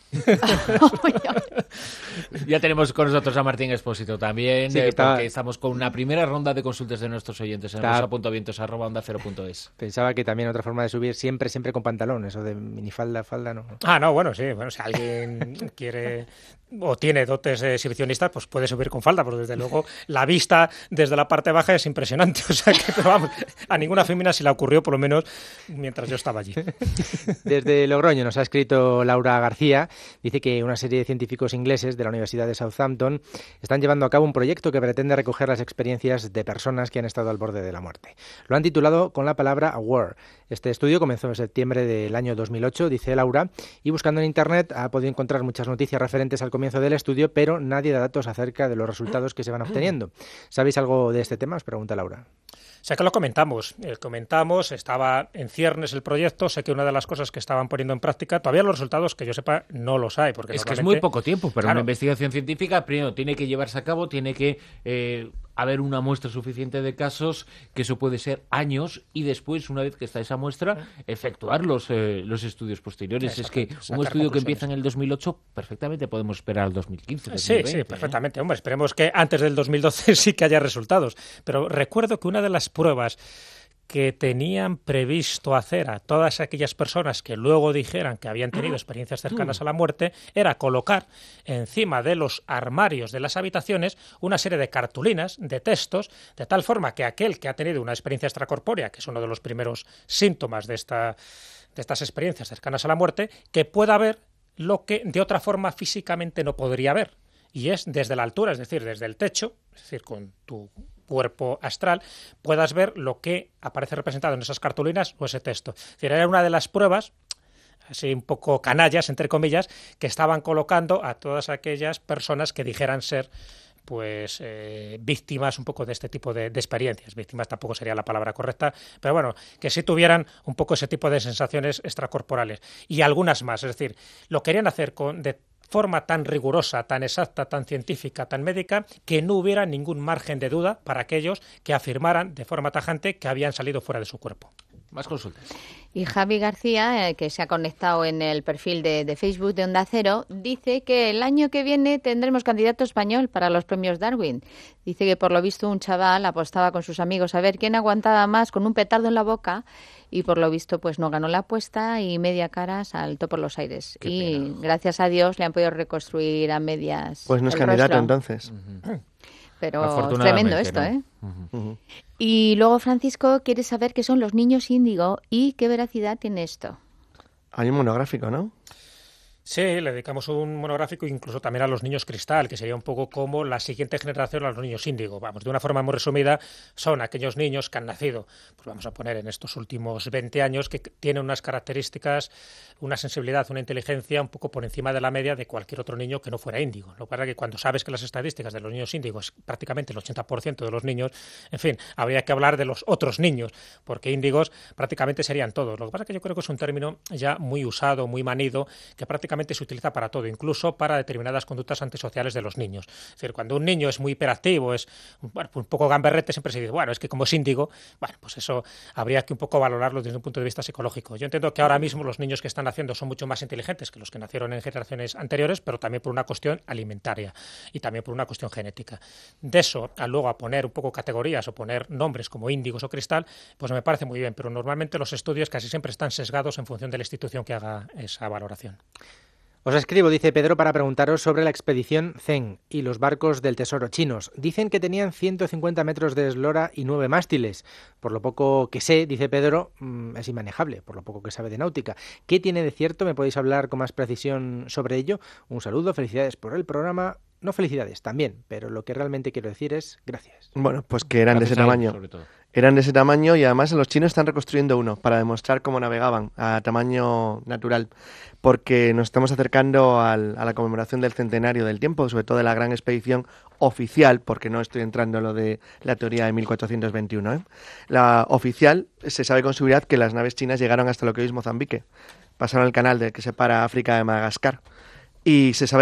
Ya tenemos con nosotros a Martín Expósito también, sí, eh, estaba... porque estamos con una primera ronda de consultas de nuestros oyentes en rosa punto vientos arroba onda cero punto es. Pensaba que también otra forma de subir siempre, siempre con pantalón, eso de minifalda, falda, no. Ah, no, bueno, sí, bueno, si alguien quiere o tiene dotes de exhibicionista, pues puede subir con falda, porque desde luego la vista desde la parte baja es impresionante, o sea que, pero vamos, a ninguna fémina se le ocurrió, por lo menos mientras yo estaba allí. Desde Logroño nos ha escrito Laura García, dice que una serie de científicos ingleses de la Universidad de Southampton están llevando a cabo un proyecto que pretende recoger las experiencias de personas que han estado al borde de la muerte. Lo han titulado con la palabra Aware. Este estudio comenzó en septiembre del año dos mil ocho, dice Laura, y buscando en internet ha podido encontrar muchas noticias referentes al comienzo del estudio, pero nadie da datos acerca de los resultados que se van obteniendo. ¿Sabéis algo de este tema? Os pregunta Laura. Sé que lo comentamos, eh, comentamos, estaba en ciernes el proyecto, sé que una de las cosas que estaban poniendo en práctica, todavía los resultados que yo sepa no los hay. Porque es normalmente... que es muy poco tiempo, pero claro. Una investigación científica primero tiene que llevarse a cabo, tiene que eh, haber una muestra suficiente de casos, que eso puede ser años, y después, una vez que está esa muestra, efectuar los, eh, los estudios posteriores. Es que un estudio que empieza en el dos mil ocho, perfectamente podemos esperar al dos mil quince. dos mil veinte, sí, sí, ¿eh? perfectamente. Hombre, esperemos que antes del dos mil doce sí que haya resultados. Pero recuerdo que una de las pruebas que tenían previsto hacer a todas aquellas personas que luego dijeran que habían tenido experiencias cercanas a la muerte era colocar encima de los armarios de las habitaciones una serie de cartulinas, de textos, de tal forma que aquel que ha tenido una experiencia extracorpórea, que es uno de los primeros síntomas de, esta, de estas experiencias cercanas a la muerte, que pueda ver lo que de otra forma físicamente no podría ver. Y es desde la altura, es decir, desde el techo, es decir, con tu cuerpo astral, puedas ver lo que aparece representado en esas cartulinas o ese texto. Es decir, era una de las pruebas, así un poco canallas, entre comillas, que estaban colocando a todas aquellas personas que dijeran ser pues eh, víctimas un poco de este tipo de, de experiencias. Víctimas tampoco sería la palabra correcta, pero bueno, que sí tuvieran un poco ese tipo de sensaciones extracorporales. Y algunas más, es decir, lo querían hacer con de forma tan rigurosa, tan exacta, tan científica, tan médica, que no hubiera ningún margen de duda para aquellos que afirmaran de forma tajante que habían salido fuera de su cuerpo. Más consultas. Y Javi García, eh, que se ha conectado en el perfil de, de Facebook de Onda Cero, dice que el año que viene tendremos candidato español para los premios Darwin. Dice que por lo visto un chaval apostaba con sus amigos a ver quién aguantaba más con un petardo en la boca y por lo visto pues no ganó la apuesta y media cara saltó por los aires. Qué y pena. Gracias a Dios le han podido reconstruir a medias Pues no es el candidato rostro. entonces. Uh-huh. Pero Afortunadamente, tremendo esto, ¿no? ¿eh? Uh-huh. Uh-huh. Y luego Francisco quiere saber qué son los niños índigo y qué veracidad tiene esto. Hay un monográfico, ¿no? Sí, le dedicamos un monográfico incluso también a los niños cristal, que sería un poco como la siguiente generación a los niños índigo. Vamos, de una forma muy resumida, son aquellos niños que han nacido, pues vamos a poner en estos últimos veinte años, que tienen unas características, una sensibilidad, una inteligencia un poco por encima de la media de cualquier otro niño que no fuera índigo. Lo que pasa es que cuando sabes que las estadísticas de los niños índigos es prácticamente el ochenta por ciento de los niños, en fin, habría que hablar de los otros niños, porque índigos prácticamente serían todos. Lo que pasa es que yo creo que es un término ya muy usado, muy manido, que prácticamente se utiliza para todo, incluso para determinadas conductas antisociales de los niños. Es decir, cuando un niño es muy hiperactivo, es bueno, un poco gamberrete, siempre se dice, bueno, es que como es índigo, bueno, pues eso habría que un poco valorarlo desde un punto de vista psicológico. Yo entiendo que ahora mismo los niños que están naciendo son mucho más inteligentes que los que nacieron en generaciones anteriores, pero también por una cuestión alimentaria y también por una cuestión genética. De eso, a luego a poner un poco categorías o poner nombres como índigos o cristal, pues me parece muy bien, pero normalmente los estudios casi siempre están sesgados en función de la institución que haga esa valoración. Os escribo, dice Pedro, para preguntaros sobre la expedición Zheng y los barcos del tesoro chinos. Dicen que tenían ciento cincuenta metros de eslora y nueve mástiles. Por lo poco que sé, dice Pedro, es inmanejable, por lo poco que sabe de náutica. ¿Qué tiene de cierto? ¿Me podéis hablar con más precisión sobre ello? Un saludo, felicidades por el programa. No felicidades, también, pero lo que realmente quiero decir es gracias. Bueno, pues que eran Gracias de ese a él, tamaño. sobre todo. Eran de ese tamaño y además los chinos están reconstruyendo uno para demostrar cómo navegaban a tamaño natural, porque nos estamos acercando al, a la conmemoración del centenario del tiempo, sobre todo de la gran expedición oficial, porque no estoy entrando en lo de la teoría de mil cuatrocientos veintiuno. ¿eh? La oficial, se sabe con seguridad que las naves chinas llegaron hasta lo que hoy es Mozambique, pasaron el canal de que separa África de Madagascar y se sabe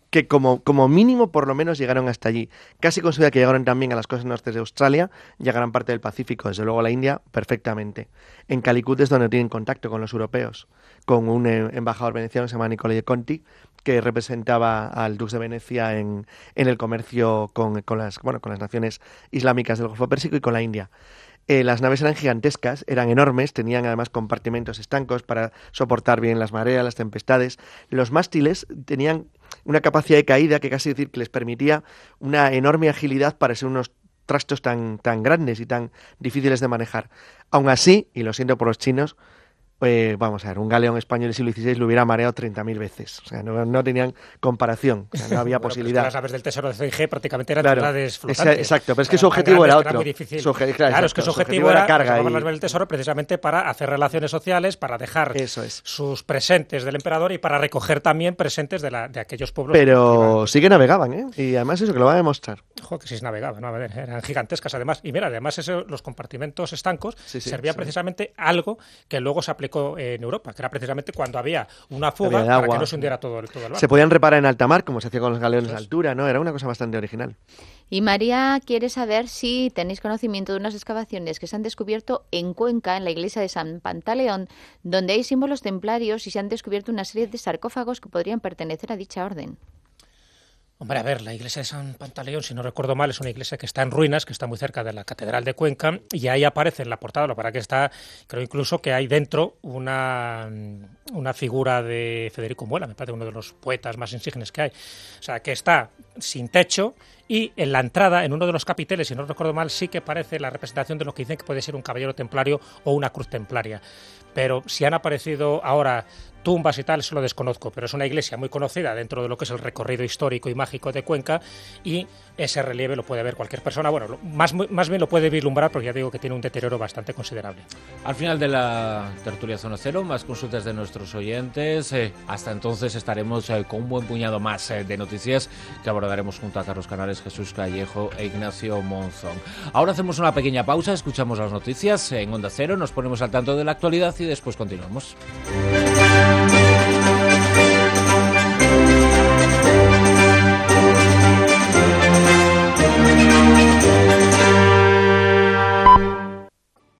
que como, como mínimo por lo menos llegaron hasta allí. Casi considera que llegaron también a las costas norte de Australia y a gran parte del Pacífico, desde luego la India, perfectamente. En Calicut es donde tienen contacto con los europeos, con un eh, embajador veneciano que se llama Niccolò de Conti, que representaba al Dux de Venecia en, en el comercio con, con, las, bueno, con las naciones islámicas del Golfo Pérsico y con la India. Eh, las naves eran gigantescas, eran enormes, tenían además compartimentos estancos para soportar bien las mareas, las tempestades. Los mástiles tenían una capacidad de caída que casi decir que les permitía una enorme agilidad para ser unos trastos tan, tan grandes y tan difíciles de manejar. Aún así, y lo siento por los chinos, Eh, vamos a ver, un galeón español del siglo dieciséis lo hubiera mareado treinta mil veces. O sea, no, no tenían comparación, o sea, no había bueno, posibilidad. Las naves del Tesoro de C I G prácticamente eran claro, ciudades flotantes. Exacto, pero es que su objetivo era otro. Era su, claro, claro exacto, es que su objetivo, su objetivo era, era carga. Y... las naves del Tesoro precisamente para hacer relaciones sociales, para dejar Eso es. sus presentes del emperador y para recoger también presentes de, la, de aquellos pueblos. Pero sí que navegaban, ¿eh? Y además eso que lo va a demostrar. Joder, que sí se navegaba, ¿no? A ver, eran gigantescas además. Y mira, además eso, los compartimentos estancos sí, sí, servían sí. precisamente algo que luego se aplicó en Europa, que era precisamente cuando había una fuga había para que no se hundiera todo, todo el barco. Se podían reparar en alta mar, como se hacía con los galeones de altura, ¿no? Era una cosa bastante original. Y María quiere saber si tenéis conocimiento de unas excavaciones que se han descubierto en Cuenca, en la iglesia de San Pantaleón, donde hay símbolos templarios y se han descubierto una serie de sarcófagos que podrían pertenecer a dicha orden. Hombre, a ver, la iglesia de San Pantaleón, si no recuerdo mal, es una iglesia que está en ruinas, que está muy cerca de la Catedral de Cuenca, y ahí aparece en la portada, lo para que está, creo incluso que hay dentro una, una figura de Federico Muela, me parece uno de los poetas más insignes que hay. O sea, que está sin techo y en la entrada, en uno de los capiteles, si no recuerdo mal, sí que aparece la representación de lo que dicen que puede ser un caballero templario o una cruz templaria. Pero si han aparecido ahora tumbas y tal, eso lo desconozco, pero es una iglesia muy conocida dentro de lo que es el recorrido histórico y mágico de Cuenca y ese relieve lo puede ver cualquier persona. Bueno, lo, más, más bien lo puede vislumbrar porque ya digo que tiene un deterioro bastante considerable. Al final de la tertulia Zona Cero, más consultas de nuestros oyentes. Eh, hasta entonces estaremos eh, con un buen puñado más eh, de noticias que abordaremos junto a Carlos Canales, Jesús Callejo e Ignacio Monzón. Ahora hacemos una pequeña pausa, escuchamos las noticias en Onda Cero, nos ponemos al tanto de la actualidad y después continuamos.